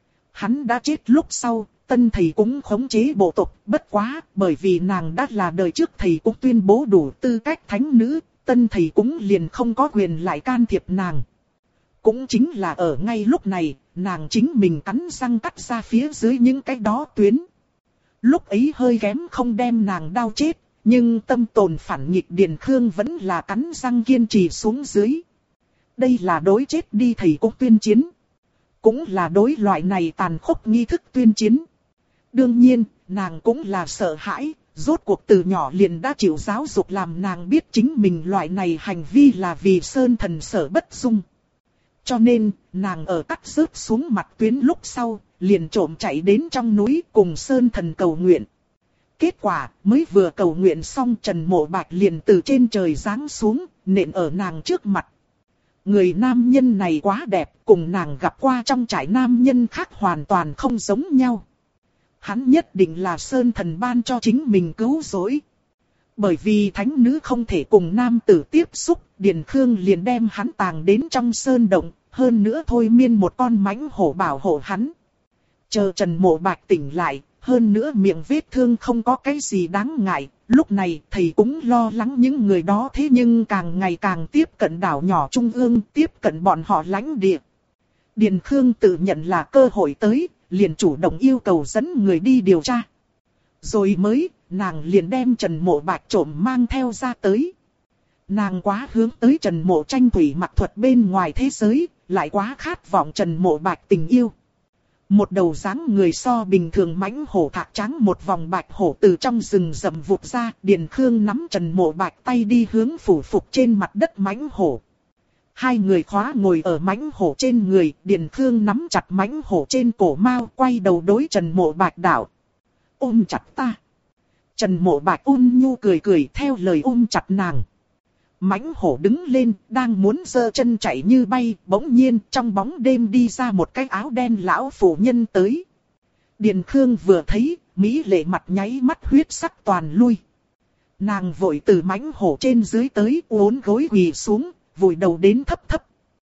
Speaker 1: Hắn đã chết lúc sau, tân thầy cúng khống chế bộ tộc, bất quá, bởi vì nàng đã là đời trước thầy cúng tuyên bố đủ tư cách thánh nữ, tân thầy cúng liền không có quyền lại can thiệp nàng. Cũng chính là ở ngay lúc này, nàng chính mình cắn răng cắt ra phía dưới những cái đó tuyến. Lúc ấy hơi kém không đem nàng đau chết, nhưng tâm tồn phản nghịch Điền Khương vẫn là cắn răng kiên trì xuống dưới. Đây là đối chết đi thầy cúng tuyên chiến. Cũng là đối loại này tàn khốc nghi thức tuyên chiến. Đương nhiên, nàng cũng là sợ hãi, rốt cuộc từ nhỏ liền đã chịu giáo dục làm nàng biết chính mình loại này hành vi là vì Sơn Thần sở bất dung. Cho nên, nàng ở cắt rớt xuống mặt tuyến lúc sau, liền trộm chạy đến trong núi cùng Sơn Thần cầu nguyện. Kết quả, mới vừa cầu nguyện xong Trần Mộ Bạch liền từ trên trời giáng xuống, nện ở nàng trước mặt. Người nam nhân này quá đẹp, cùng nàng gặp qua trong trại nam nhân khác hoàn toàn không giống nhau. Hắn nhất định là Sơn Thần ban cho chính mình cứu rỗi. Bởi vì thánh nữ không thể cùng nam tử tiếp xúc, Điền Khương liền đem hắn tàng đến trong sơn động, hơn nữa thôi miên một con mãnh hổ bảo hộ hắn. Chờ Trần Mộ Bạch tỉnh lại, hơn nữa miệng vết thương không có cái gì đáng ngại, lúc này thầy cũng lo lắng những người đó thế nhưng càng ngày càng tiếp cận đảo nhỏ trung ương, tiếp cận bọn họ lãnh địa. Điền Khương tự nhận là cơ hội tới, liền chủ động yêu cầu dẫn người đi điều tra. Rồi mới, nàng liền đem Trần Mộ Bạch trộm mang theo ra tới. Nàng quá hướng tới Trần Mộ tranh thủy mặc thuật bên ngoài thế giới, lại quá khát vọng Trần Mộ Bạch tình yêu. Một đầu dáng người so bình thường mãnh hổ thạc trắng một vòng bạch hổ từ trong rừng rậm vụt ra, Điền Khương nắm Trần Mộ Bạch tay đi hướng phủ phục trên mặt đất mãnh hổ. Hai người khóa ngồi ở mãnh hổ trên người, Điền Khương nắm chặt mãnh hổ trên cổ mao, quay đầu đối Trần Mộ Bạch đạo. Ôm chặt ta. Trần Mộ Bạch ôn nhu cười cười theo lời ôm chặt nàng. Mãnh hổ đứng lên, đang muốn giơ chân chạy như bay, bỗng nhiên trong bóng đêm đi ra một cái áo đen lão phụ nhân tới. Điền Khương vừa thấy, mỹ lệ mặt nháy mắt huyết sắc toàn lui. Nàng vội từ mãnh hổ trên dưới tới, uốn gối quỳ xuống, vùi đầu đến thấp thấp.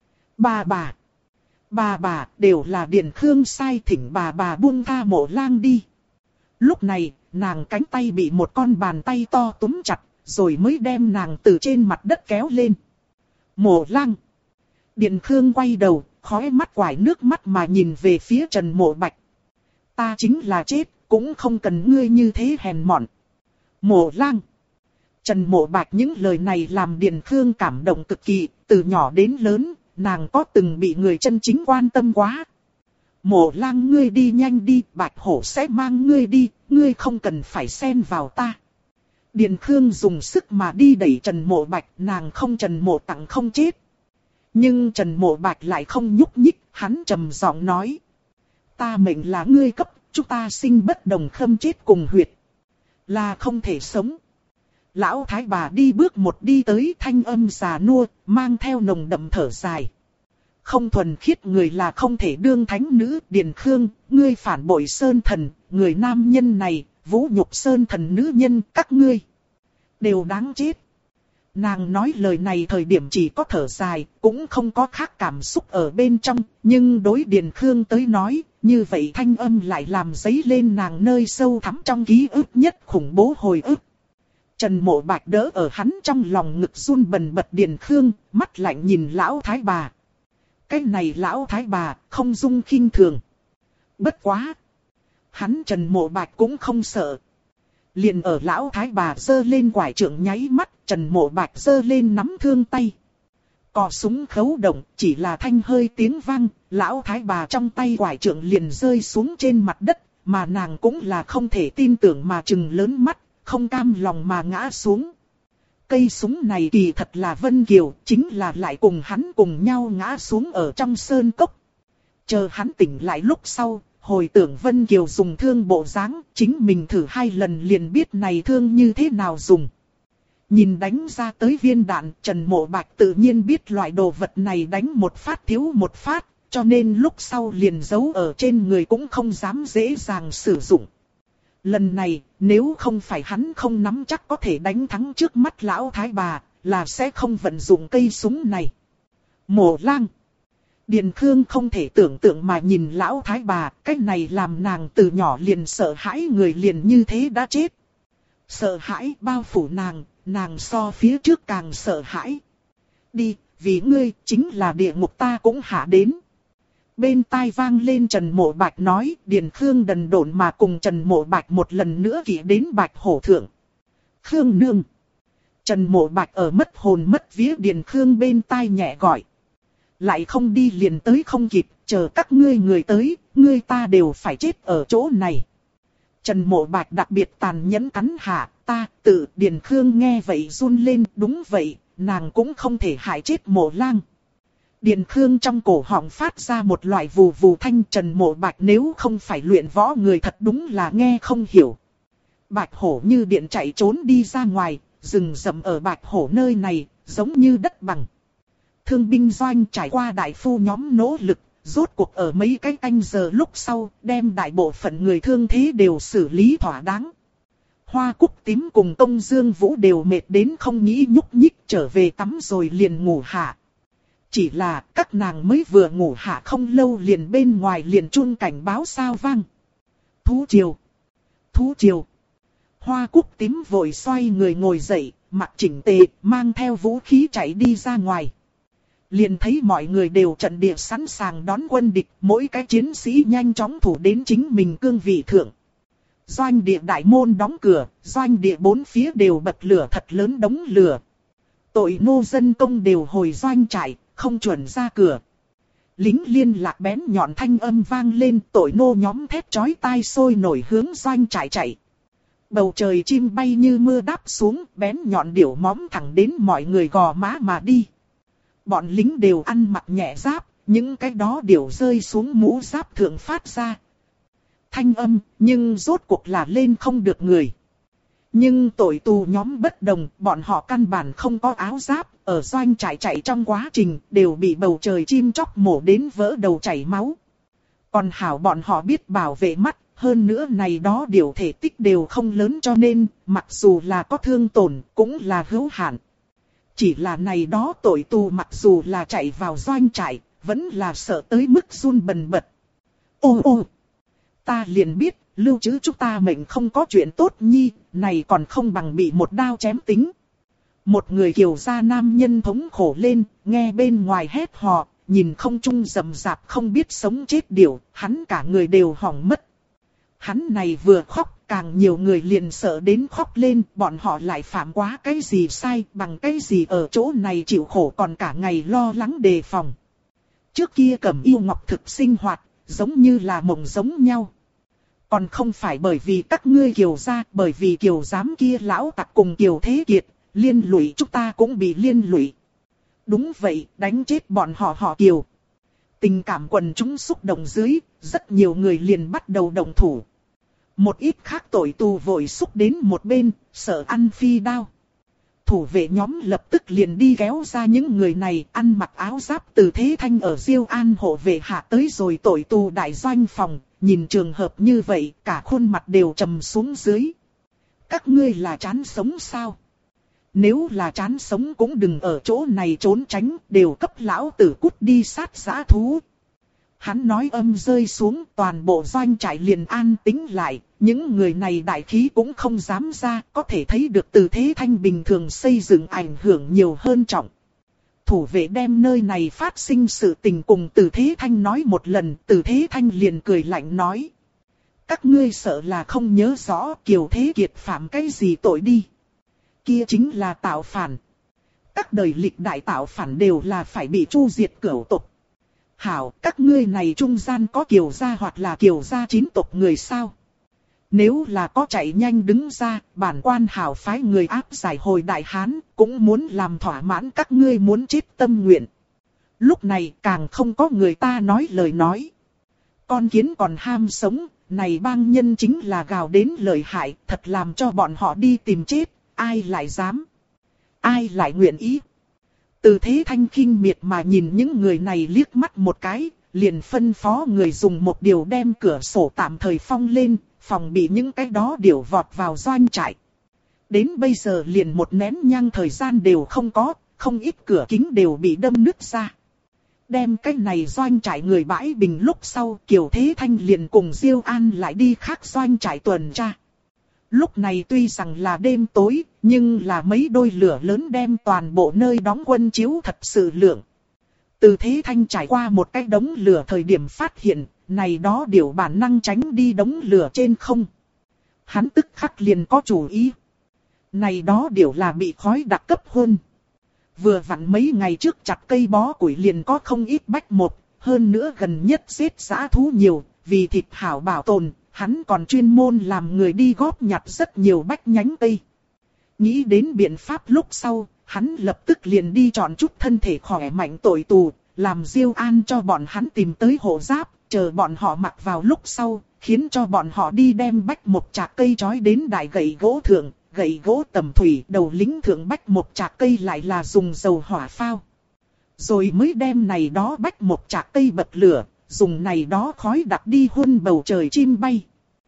Speaker 1: Bà, đều là Điền Khương sai, thỉnh bà buông tha Mộ Lang đi. Lúc này, nàng cánh tay bị một con bàn tay to túm chặt, rồi mới đem nàng từ trên mặt đất kéo lên. Mộ Lang. Điền Khương quay đầu, khóe mắt quải nước mắt mà nhìn về phía Trần Mộ Bạch. Ta chính là chết, cũng không cần ngươi như thế hèn mọn. Mộ Lang. Trần Mộ Bạch những lời này làm Điền Khương cảm động cực kỳ, từ nhỏ đến lớn, nàng có từng bị người chân chính quan tâm quá. Mộ Lang ngươi đi nhanh đi, Bạch Hổ sẽ mang ngươi đi, ngươi không cần phải xen vào ta. Điền Khương dùng sức mà đi đẩy Trần Mộ Bạch, nàng không Trần Mộ Tặng không chết. Nhưng Trần Mộ Bạch lại không nhúc nhích, hắn trầm giọng nói. Ta mệnh là ngươi cấp, chúng ta sinh bất đồng khâm chết cùng huyệt. Là không thể sống. Lão thái bà đi bước một đi tới, thanh âm già nua, mang theo nồng đậm thở dài. Không thuần khiết người là không thể đương thánh nữ. Điền Khương, ngươi phản bội Sơn Thần, người nam nhân này, vũ nhục Sơn Thần nữ nhân, các ngươi đều đáng chết. Nàng nói lời này thời điểm chỉ có thở dài, cũng không có khác cảm xúc ở bên trong, nhưng đối Điền Khương tới nói, như vậy thanh âm lại làm dấy lên nàng nơi sâu thẳm trong ký ức nhất khủng bố hồi ức. Trần Mộ Bạch đỡ ở hắn trong lòng ngực run bần bật Điền Khương, mắt lạnh nhìn lão thái bà. Cái này lão thái bà, không dung khinh thường. Bất quá. Hắn Trần Mộ Bạch cũng không sợ. Liền ở lão thái bà giơ lên quải trượng nháy mắt, Trần Mộ Bạch giơ lên nắm thương tay. Cò súng khấu động, chỉ là thanh hơi tiếng vang, lão thái bà trong tay quải trượng liền rơi xuống trên mặt đất, mà nàng cũng là không thể tin tưởng mà trừng lớn mắt, không cam lòng mà ngã xuống. Cây súng này kỳ thật là Vân Kiều, chính là lại cùng hắn cùng nhau ngã xuống ở trong sơn cốc. Chờ hắn tỉnh lại lúc sau, hồi tưởng Vân Kiều dùng thương bộ dáng, chính mình thử 2 lần liền biết này thương như thế nào dùng. Nhìn đánh ra tới viên đạn, Trần Mộ Bạch tự nhiên biết loại đồ vật này đánh một phát thiếu một phát, cho nên lúc sau liền giấu ở trên người cũng không dám dễ dàng sử dụng. Lần này, nếu không phải hắn không nắm chắc có thể đánh thắng trước mắt lão thái bà, là sẽ không vận dụng cây súng này. Mộ Lang. Điền Khương không thể tưởng tượng mà nhìn lão thái bà, cái này làm nàng từ nhỏ liền sợ hãi người liền như thế đã chết. Sợ hãi bao phủ nàng so phía trước càng sợ hãi. Đi, vì ngươi chính là địa ngục ta cũng hạ đến. Bên tai vang lên Trần Mộ Bạch nói, Điền Khương đần độn mà cùng Trần Mộ Bạch một lần nữa kỵ đến Bạch Hổ Thượng. Khương nương. Trần Mộ Bạch ở mất hồn mất vía Điền Khương bên tai nhẹ gọi. Lại không đi liền tới không kịp, chờ các ngươi người tới, ngươi ta đều phải chết ở chỗ này. Trần Mộ Bạch đặc biệt tàn nhẫn cắn hạ, ta tự Điền Khương nghe vậy run lên, đúng vậy, nàng cũng không thể hại chết Mộ Lang. Điền Khương trong cổ họng phát ra một loại vù vù thanh. Trần Mộ Bạch nếu không phải luyện võ người thật đúng là nghe không hiểu. Bạch Hổ như điện chạy trốn đi ra ngoài, rừng rậm ở Bạch Hổ nơi này, giống như đất bằng. Thương binh doanh trải qua đại phu nhóm nỗ lực, rốt cuộc ở mấy cái canh giờ lúc sau, đem đại bộ phận người thương thế đều xử lý thỏa đáng. Hoa Cúc Tím cùng Tông Dương Vũ đều mệt đến không nghĩ nhúc nhích, trở về tắm rồi liền ngủ hạ. Chỉ là các nàng mới vừa ngủ hạ không lâu liền bên ngoài liền chuông cảnh báo sao vang. Thú triều! Thú triều! Hoa Cúc Tím vội xoay người ngồi dậy, mặc chỉnh tề, mang theo vũ khí chạy đi ra ngoài. Liền thấy mọi người đều trận địa sẵn sàng đón quân địch, mỗi cái chiến sĩ nhanh chóng thủ đến chính mình cương vị thượng. Doanh địa đại môn đóng cửa, doanh địa bốn phía đều bật lửa thật lớn đống lửa. Tội nô dân công đều hồi doanh trại, không chuẩn ra cửa. Lính liên lạc bén nhọn thanh âm vang lên, tội nô nhóm thét chói tai sôi nổi hướng doanh trại chạy. Bầu trời chim bay như mưa đáp xuống, bén nhọn điểu móm thẳng đến mọi người gò má mà đi. Bọn lính đều ăn mặc nhẹ giáp, những cái đó điểu rơi xuống mũ giáp thượng phát ra thanh âm, nhưng rốt cuộc là lên không được người. Nhưng tội tù nhóm bất đồng, bọn họ căn bản không có áo giáp, ở doanh trại chạy trong quá trình đều bị bầu trời chim chóc mổ đến vỡ đầu chảy máu. Còn hảo bọn họ biết bảo vệ mắt, hơn nữa này đó điều thể tích đều không lớn cho nên, mặc dù là có thương tổn, cũng là hữu hạn. Chỉ là này đó tội tù mặc dù là chạy vào doanh trại, vẫn là sợ tới mức run bần bật. Ô! Ta liền biết, lưu trữ chúng ta mệnh không có chuyện tốt nhi, này còn không bằng bị một đao chém tính. Một người kiều gia nam nhân thống khổ lên, nghe bên ngoài hét hò, nhìn không trung rầm rạp không biết sống chết điểu, hắn cả người đều hỏng mất. Hắn này vừa khóc, càng nhiều người liền sợ đến khóc lên, bọn họ lại phạm quá cái gì sai, bằng cái gì ở chỗ này chịu khổ còn cả ngày lo lắng đề phòng. Trước kia Cẩm Yêu Ngọc thực sinh hoạt, giống như là mộng giống nhau. Còn không phải bởi vì các ngươi kiều gia, bởi vì kiều giám kia lão tặc cùng kiều thế kiệt, liên lụy chúng ta cũng bị liên lụy. Đúng vậy, đánh chết bọn họ kiều. Tình cảm quần chúng xúc động dưới, rất nhiều người liền bắt đầu động thủ. Một ít khác tội tù vội xúc đến một bên, sợ ăn phi đao. Thủ vệ nhóm lập tức liền đi kéo ra những người này, ăn mặc áo giáp Từ Thế Thanh ở Diêu An hộ vệ hạ tới rồi tội tù đại doanh phòng, nhìn trường hợp như vậy, cả khuôn mặt đều trầm xuống dưới. Các ngươi là chán sống sao? Nếu là chán sống cũng đừng ở chỗ này trốn tránh, đều cấp lão tử cút đi sát dã thú. Hắn nói âm rơi xuống, toàn bộ doanh trại liền an tĩnh lại, những người này đại khí cũng không dám ra, có thể thấy được Từ Thế Thanh bình thường xây dựng ảnh hưởng nhiều hơn trọng. Thủ vệ đem nơi này phát sinh sự tình cùng Từ Thế Thanh nói một lần, Từ Thế Thanh liền cười lạnh nói. Các ngươi sợ là không nhớ rõ Kiều Thế Kiệt phạm cái gì tội đi. Kia chính là tạo phản. Các đời lịch đại tạo phản đều là phải bị tru diệt cửu tộc. Hảo, các ngươi này trung gian có Kiều gia hoặc là Kiều gia chín tộc người sao? Nếu là có chạy nhanh đứng ra, bản quan hảo phái người áp giải hồi Đại Hán, cũng muốn làm thỏa mãn các ngươi muốn chết tâm nguyện. Lúc này càng không có người ta nói lời nói. Con kiến còn ham sống, này bang nhân chính là gào đến lợi hại, thật làm cho bọn họ đi tìm chết, ai lại dám? Ai lại nguyện ý? Từ Thế Thanh khinh miệt mà nhìn những người này liếc mắt một cái, liền phân phó người dùng một điều đem cửa sổ tạm thời phong lên, phòng bị những cái đó điều vọt vào doanh trại. Đến bây giờ liền một nén nhang thời gian đều không có, không ít cửa kính đều bị đâm nứt ra. Đem cái này doanh trại người bãi bình lúc sau, Kiều Thế Thanh liền cùng Diêu An lại đi khác doanh trại tuần tra. Lúc này tuy rằng là đêm tối, nhưng là mấy đôi lửa lớn đem toàn bộ nơi đóng quân chiếu thật sự lượng. Từ Thế Thanh trải qua một cái đống lửa thời điểm phát hiện, này đó điều bản năng tránh đi đống lửa trên không. Hắn tức khắc liền có chủ ý. Này đó điều là bị khói đặc cấp hơn. Vừa vặn mấy ngày trước chặt cây bó củi liền có không ít bách một, hơn nữa gần nhất giết dã thú nhiều, vì thịt hảo bảo tồn, hắn còn chuyên môn làm người đi góp nhặt rất nhiều bách nhánh cây. Nghĩ đến biện pháp lúc sau, hắn lập tức liền đi chọn chút thân thể khỏe mạnh tội tù, làm Diêu An cho bọn hắn tìm tới hộ giáp, chờ bọn họ mặc vào lúc sau, khiến cho bọn họ đi đem bách một chạc cây trói đến đại gậy gỗ thượng, gậy gỗ tầm thủy, đầu lính thượng bách một chạc cây lại là dùng dầu hỏa phao. Rồi mới đem này đó bách một chạc cây bật lửa, dùng này đó khói đặc đi hun bầu trời chim bay.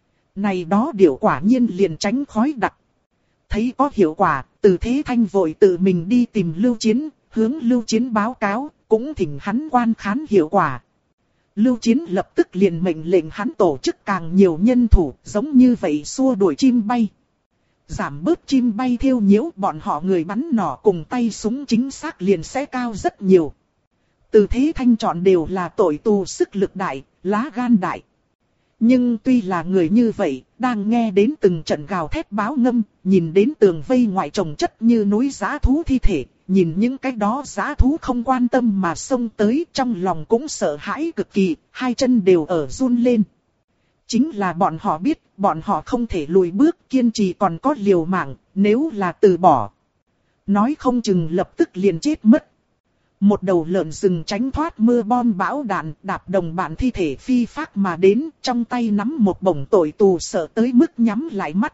Speaker 1: Này đó điều quả nhiên liền tránh khói đặc. Thấy có hiệu quả, Từ Thế Thanh vội tự mình đi tìm Lưu Chiến, hướng Lưu Chiến báo cáo, cũng thỉnh hắn quan khán hiệu quả. Lưu Chiến lập tức liền mệnh lệnh hắn tổ chức càng nhiều nhân thủ, giống như vậy xua đuổi chim bay. Giảm bớt chim bay thiêu nhiễu, bọn họ người bắn nỏ cùng tay súng chính xác liền sẽ cao rất nhiều. Từ Thế Thanh chọn đều là tội tù sức lực đại, lá gan đại. Nhưng tuy là người như vậy, đang nghe đến từng trận gào thét báo ngâm, nhìn đến tường vây ngoại trồng chất như núi dã thú thi thể, nhìn những cái đó dã thú không quan tâm mà xông tới, trong lòng cũng sợ hãi cực kỳ, hai chân đều ở run lên. Chính là bọn họ biết, bọn họ không thể lùi bước, kiên trì còn có liều mạng, nếu là từ bỏ. Nói không chừng lập tức liền chết mất. Một đầu lợn rừng tránh thoát mưa bom bão đạn, đạp đồng bạn thi thể phi phác mà đến, trong tay nắm một bổng tội tù sợ tới mức nhắm lại mắt.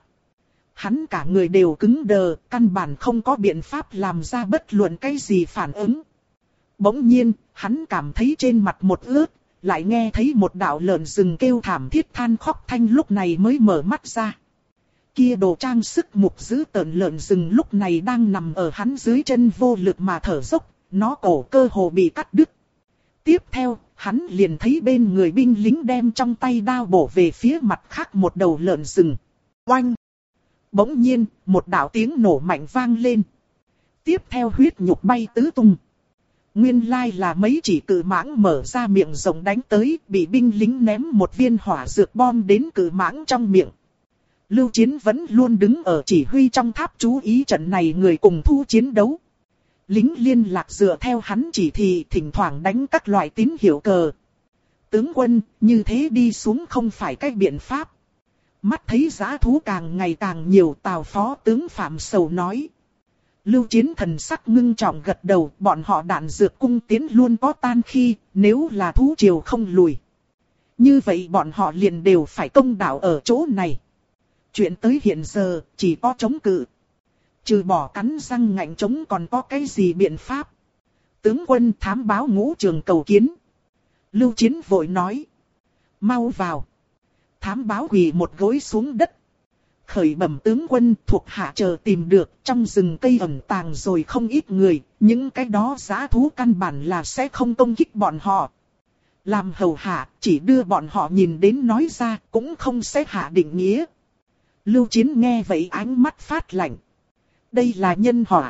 Speaker 1: Hắn cả người đều cứng đờ, căn bản không có biện pháp làm ra bất luận cái gì phản ứng. Bỗng nhiên, hắn cảm thấy trên mặt một ướt, lại nghe thấy một đạo lợn rừng kêu thảm thiết than khóc thanh, lúc này mới mở mắt ra. Kia đồ trang sức mục dữ tợn lợn rừng lúc này đang nằm ở hắn dưới chân vô lực mà thở dốc. Nó cổ cơ hồ bị cắt đứt. Tiếp theo, hắn liền thấy bên người binh lính đem trong tay đao bổ về phía mặt khác một đầu lợn rừng. Oanh! Bỗng nhiên, một đạo tiếng nổ mạnh vang lên. Tiếp theo huyết nhục bay tứ tung. Nguyên lai là mấy chỉ cự mãng mở ra miệng rồng đánh tới, bị binh lính ném một viên hỏa dược bom đến cự mãng trong miệng. Lưu Chiến vẫn luôn đứng ở chỉ huy trong tháp chú ý trận này người cùng thu chiến đấu. Lính liên lạc dựa theo hắn chỉ thị thỉnh thoảng đánh các loại tín hiệu cờ. Tướng quân, như thế đi xuống không phải cách biện pháp. Mắt thấy dã thú càng ngày càng nhiều, Tào phó tướng Phạm Sầu nói. Lưu Chiến thần sắc ngưng trọng gật đầu, bọn họ đạn dược cung tiến luôn có tan khi, nếu là thú triều không lùi. Như vậy bọn họ liền đều phải công đạo ở chỗ này. Chuyện tới hiện giờ, chỉ có chống cự. Trừ bỏ cắn răng ngạnh chống còn có cái gì biện pháp? Tướng quân thám báo Ngũ Trường cầu kiến. Lưu Chiến vội nói. Mau vào. Thám báo quỳ một gối xuống đất. Khởi bẩm tướng quân, thuộc hạ chờ tìm được, trong rừng cây ẩn tàng rồi không ít người, những cái đó dã thú căn bản là sẽ không công kích bọn họ. Làm hầu hạ, chỉ đưa bọn họ nhìn đến nói ra, cũng không sẽ hạ định nghĩa. Lưu Chiến nghe vậy ánh mắt phát lạnh. Đây là nhân họa.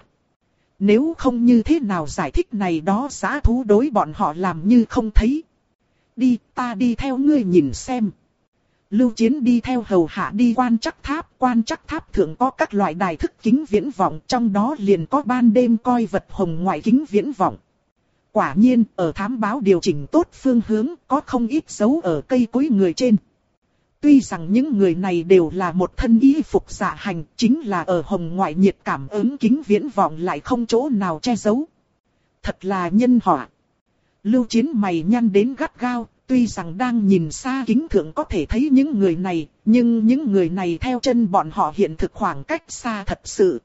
Speaker 1: Nếu không như thế nào giải thích này đó dã thú đối bọn họ làm như không thấy. Đi, ta đi theo ngươi nhìn xem. Lưu Chiến đi theo hầu hạ đi quan trắc tháp thượng có các loại đài thức kính viễn vọng, trong đó liền có ban đêm coi vật hồng ngoại kính viễn vọng. Quả nhiên, ở thám báo điều chỉnh tốt phương hướng, có không ít dấu ở cây cối người trên. Tuy rằng những người này đều là một thân y phục dạ hành, chính là ở hồng ngoại nhiệt cảm ứng kính viễn vọng lại không chỗ nào che giấu. Thật là nhân họa. Lưu Chiến mày nhăn đến gắt gao, tuy rằng đang nhìn xa kính thượng có thể thấy những người này, nhưng những người này theo chân bọn họ hiện thực khoảng cách xa thật sự.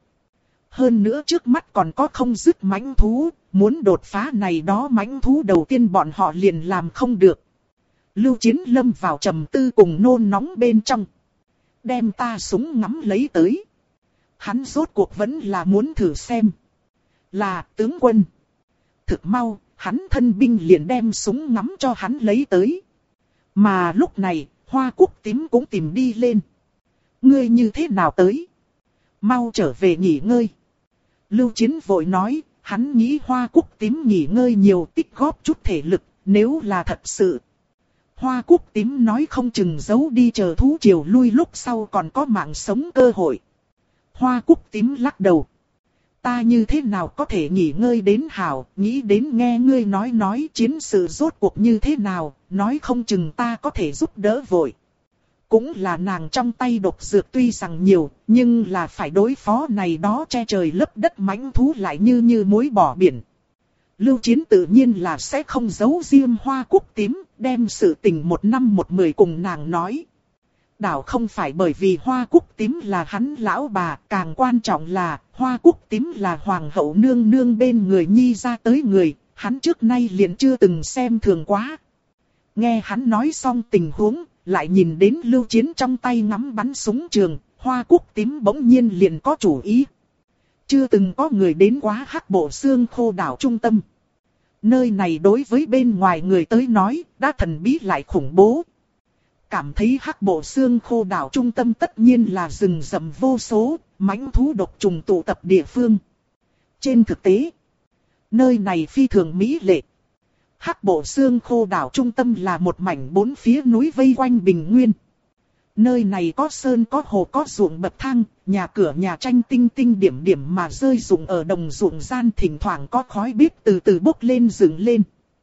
Speaker 1: Hơn nữa trước mắt còn có không dứt mãnh thú, muốn đột phá này đó mãnh thú đầu tiên bọn họ liền làm không được. Lưu Chiến lâm vào trầm tư cùng nôn nóng bên trong. Đem ta súng ngắm lấy tới. Hắn rốt cuộc vẫn là muốn thử xem. Là tướng quân. Thực mau, hắn thân binh liền đem súng ngắm cho hắn lấy tới. Mà lúc này, Hoa Cúc Tím cũng tìm đi lên. Ngươi như thế nào tới? Mau trở về nghỉ ngơi. Lưu Chiến vội nói, hắn nghĩ Hoa Cúc Tím nghỉ ngơi nhiều tích góp chút thể lực, nếu là thật sự. Hoa Cúc Tím nói không chừng giấu đi chờ thú triều lui lúc sau còn có mạng sống cơ hội. Hoa Cúc Tím lắc đầu. Ta như thế nào có thể nghỉ ngơi đến hảo, nghĩ đến nghe ngươi nói chiến sự rốt cuộc như thế nào, nói không chừng ta có thể giúp đỡ vội. Cũng là nàng trong tay độc dược tuy rằng nhiều, nhưng là phải đối phó này đó che trời lấp đất mãnh thú lại như muối bỏ biển. Lưu Chiến tự nhiên là sẽ không giấu riêng Hoa Cúc Tím, đem sự tình 1/10 cùng nàng nói. Đảo không phải bởi vì Hoa Cúc Tím là hắn lão bà, càng quan trọng là Hoa Cúc Tím là hoàng hậu nương nương bên người nhi ra tới người, hắn trước nay liền chưa từng xem thường quá. Nghe hắn nói xong tình huống, lại nhìn đến Lưu Chiến trong tay ngắm bắn súng trường, Hoa Cúc Tím bỗng nhiên liền có chủ ý. Chưa từng có người đến quá Hắc Bộ Xương Khô đảo trung tâm. Nơi này đối với bên ngoài người tới nói, đã thần bí lại khủng bố. Cảm thấy Hắc Bộ Xương Khô đảo trung tâm tất nhiên là rừng rậm vô số, mãnh thú độc trùng tụ tập địa phương. Trên thực tế, nơi này phi thường mỹ lệ. Hắc Bộ Xương Khô đảo trung tâm là một mảnh bốn phía núi vây quanh bình nguyên. Nơi này có sơn có hồ có ruộng bậc thang, nhà cửa nhà tranh tinh tinh điểm điểm mà rơi rụng ở đồng ruộng gian, thỉnh thoảng có khói bếp từ từ bốc lên dựng lên.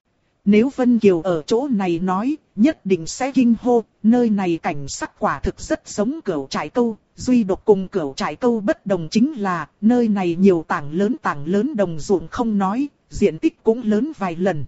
Speaker 1: Nếu Vân Kiều ở chỗ này nói, nhất định sẽ kinh hô, nơi này cảnh sắc quả thực rất giống Cửu Trại Câu, duy độc cùng Cửu Trại Câu bất đồng chính là, nơi này nhiều tảng lớn đồng ruộng không nói, diện tích cũng lớn vài lần.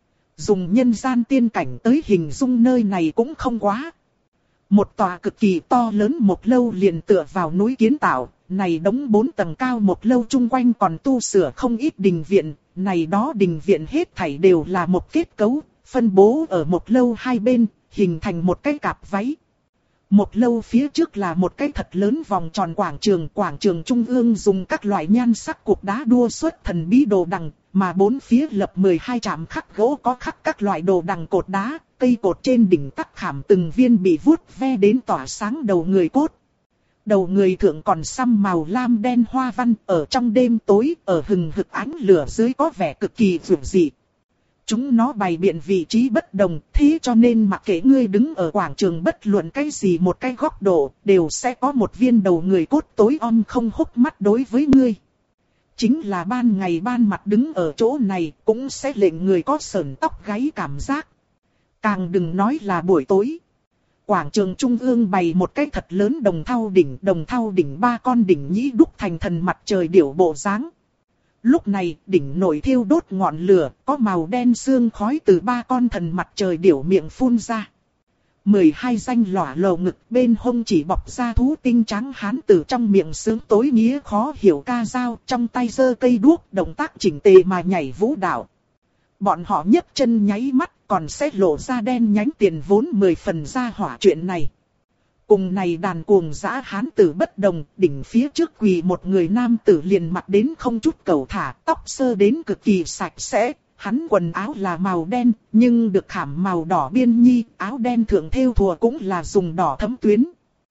Speaker 1: Dùng nhân gian tiên cảnh tới hình dung nơi này cũng không quá. Một tòa cực kỳ to lớn một lâu liền tựa vào núi kiến tạo, này đống 4 tầng cao một lâu chung quanh còn tu sửa không ít đình viện, này đó đình viện hết thảy đều là một kết cấu, phân bố ở một lâu hai bên, hình thành một cái cặp váy. Một lâu phía trước là một cái thật lớn vòng tròn quảng trường trung ương dùng các loại nhan sắc cục đá đua xuất thần bí đồ đằng, mà bốn phía lập 12 trạm khắc gỗ có khắc các loại đồ đằng cột đá, cây cột trên đỉnh tắc khảm từng viên bị vuốt ve đến tỏa sáng đầu người cốt. Đầu người thượng còn xăm màu lam đen hoa văn, ở trong đêm tối, ở hừng hực ánh lửa dưới có vẻ cực kỳ dịu dị. Chúng nó bày biện vị trí bất đồng, thế cho nên mặc kệ ngươi đứng ở quảng trường bất luận cái gì một cái góc độ, đều sẽ có một viên đầu người cốt tối om không hốc mắt đối với ngươi. Chính là ban ngày ban mặt đứng ở chỗ này, cũng sẽ lệnh người có sởn tóc gáy cảm giác. Càng đừng nói là buổi tối. Quảng trường trung ương bày một cái thật lớn đồng thau đỉnh 3 con đỉnh nhĩ đúc thành thần mặt trời điểu bộ dáng. Lúc này, đỉnh nổi thiêu đốt ngọn lửa, có màu đen sương khói từ 3 con thần mặt trời điểu miệng phun ra. 12 danh lỏa lầu ngực bên hông chỉ bọc ra thú tinh trắng hán tử trong miệng sướng tối nghĩa khó hiểu ca dao, trong tay giơ cây đuốc, động tác chỉnh tề mà nhảy vũ đạo. Bọn họ nhấc chân nháy mắt còn sẽ lộ ra đen nhánh tiền vốn 10 phần ra hỏa chuyện này. Cùng này đàn cuồng dã hán tử bất đồng, đỉnh phía trước quỳ một người nam tử liền mặc đến không chút cầu thả, tóc sơ đến cực kỳ sạch sẽ. Hắn quần áo là màu đen, nhưng được khảm màu đỏ biên nhi, áo đen thượng thêu thùa cũng là dùng đỏ thấm tuyến.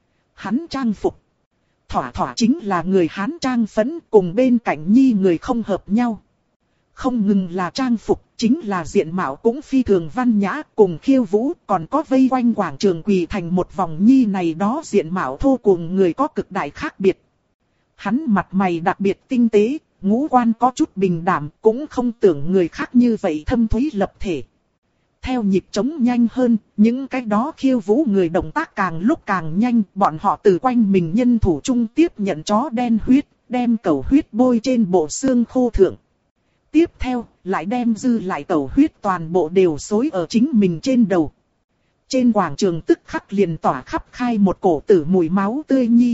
Speaker 1: Hắn trang phục thỏa thỏa chính là người Hán trang phấn, cùng bên cạnh nhi người không hợp nhau. Không ngừng là trang phục, chính là diện mạo cũng phi thường văn nhã, cùng khiêu vũ, còn có vây quanh quảng trường quỳ thành một vòng nhi này đó diện mạo thô cùng người có cực đại khác biệt. Hắn mặt mày đặc biệt tinh tế, ngũ quan có chút bình đảm, cũng không tưởng người khác như vậy thâm thúy lập thể. Theo nhịp trống nhanh hơn, những cái đó khiêu vũ người động tác càng lúc càng nhanh, bọn họ từ quanh mình nhân thủ trung tiếp nhận chó đen huyết, đem cẩu huyết bôi trên bộ xương khô thượng. Tiếp theo, lại đem dư lại cẩu huyết toàn bộ đều xối ở chính mình trên đầu. Trên quảng trường tức khắc liền tỏa khắp khai một cổ tử mùi máu tươi nhi.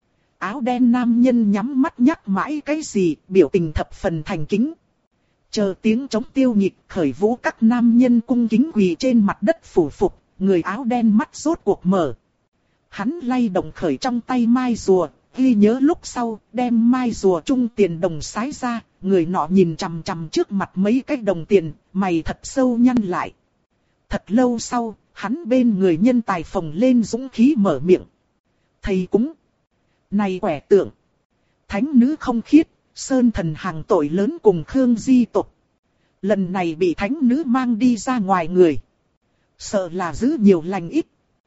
Speaker 1: Áo đen nam nhân nhắm mắt nhắc mãi cái gì, biểu tình thập phần thành kính. Chờ tiếng trống tiêu nhịp khởi vũ, các nam nhân cung kính quỳ trên mặt đất phủ phục, người áo đen mắt rốt cuộc mở. Hắn lay động khởi trong tay mai rùa, ghi nhớ lúc sau, đem mai rùa trung tiền đồng sái ra, người nọ nhìn chằm chằm trước mặt mấy cái đồng tiền, mày thật sâu nhăn lại. Thật lâu sau, hắn bên người nhân tài phồng lên dũng khí mở miệng. Thầy cúng. Này quẻ tượng. Thánh nữ không khiết, sơn thần hàng tội lớn cùng Khương Di tộc. Lần này bị thánh nữ mang đi ra ngoài người. Sợ là giữ nhiều lành ít.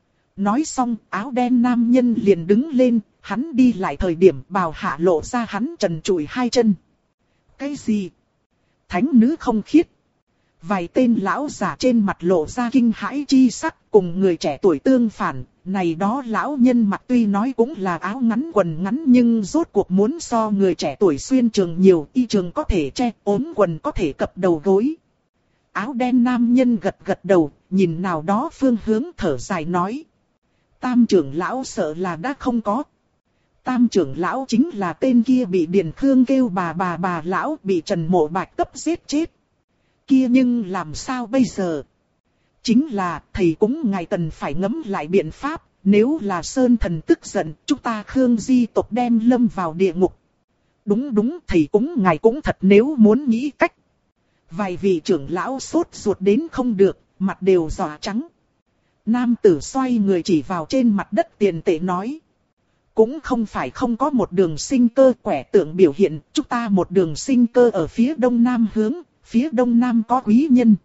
Speaker 1: Nói xong, áo đen nam nhân liền đứng lên, hắn đi lại thời điểm bào hạ lộ ra hắn trần trụi hai chân. Cái gì? Thánh nữ không khiết. Vài tên lão già trên mặt lộ ra kinh hãi chi sắc, cùng người trẻ tuổi tương phản. Này đó lão nhân mặc tuy nói cũng là áo ngắn quần ngắn, nhưng rốt cuộc muốn so người trẻ tuổi xuyên trường nhiều, y trường có thể che, ốm quần có thể cập đầu gối. Áo đen nam nhân gật gật đầu, nhìn nào đó phương hướng thở dài nói. Tam trưởng lão sợ là đã không có. Tam trưởng lão chính là tên kia bị Điền Khương kêu bà lão, bị Trần Mộ Bạch cấp giết chết. Kia nhưng làm sao bây giờ? Chính là thầy cúng ngài cần phải ngẫm lại biện pháp, nếu là sơn thần tức giận, chúng ta Khương Di tộc đem lâm vào địa ngục. Đúng, thầy cúng ngài cũng thật nếu muốn nghĩ cách. Vài vị trưởng lão sốt ruột đến không được, mặt đều đỏ trắng. Nam tử xoay người chỉ vào trên mặt đất tiền tệ nói. Cũng không phải không có một đường sinh cơ, quẻ tượng biểu hiện, chúng ta một đường sinh cơ ở phía đông nam hướng, phía đông nam có quý nhân.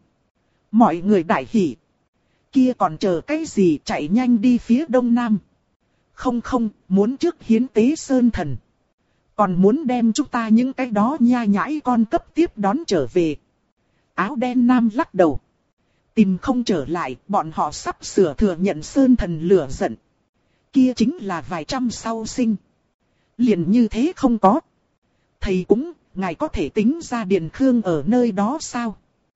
Speaker 1: Mọi người đại hỉ. Kia còn chờ cái gì, chạy nhanh đi phía đông nam. Không, muốn trước hiến tế sơn thần. Còn muốn đem chúng ta những cái đó nha nhãi con cấp tiếp đón trở về. Áo đen nam lắc đầu. Tìm không trở lại, bọn họ sắp sửa thừa nhận sơn thần lửa giận. Kia chính là vài trăm sau sinh. Liền như thế không có. Thầy cũng, ngài có thể tính ra Điền Khương ở nơi đó sao?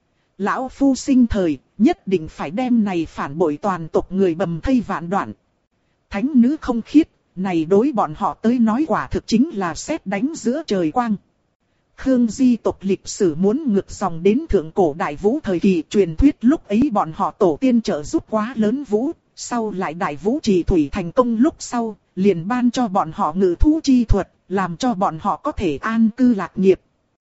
Speaker 1: Lão phu sinh thời, nhất định phải đem này phản bội toàn tộc người bầm thây vạn đoạn. Thánh nữ không khiết, này đối bọn họ tới nói quả thực chính là sét đánh giữa trời quang. Khương Di tộc lịch sử muốn ngược dòng đến thượng cổ đại vũ thời kỳ, truyền thuyết lúc ấy bọn họ tổ tiên trợ giúp quá lớn vũ, sau lại đại vũ trì thủy thành công lúc sau, liền ban cho bọn họ ngự thú chi thuật, làm cho bọn họ có thể an cư lạc nghiệp.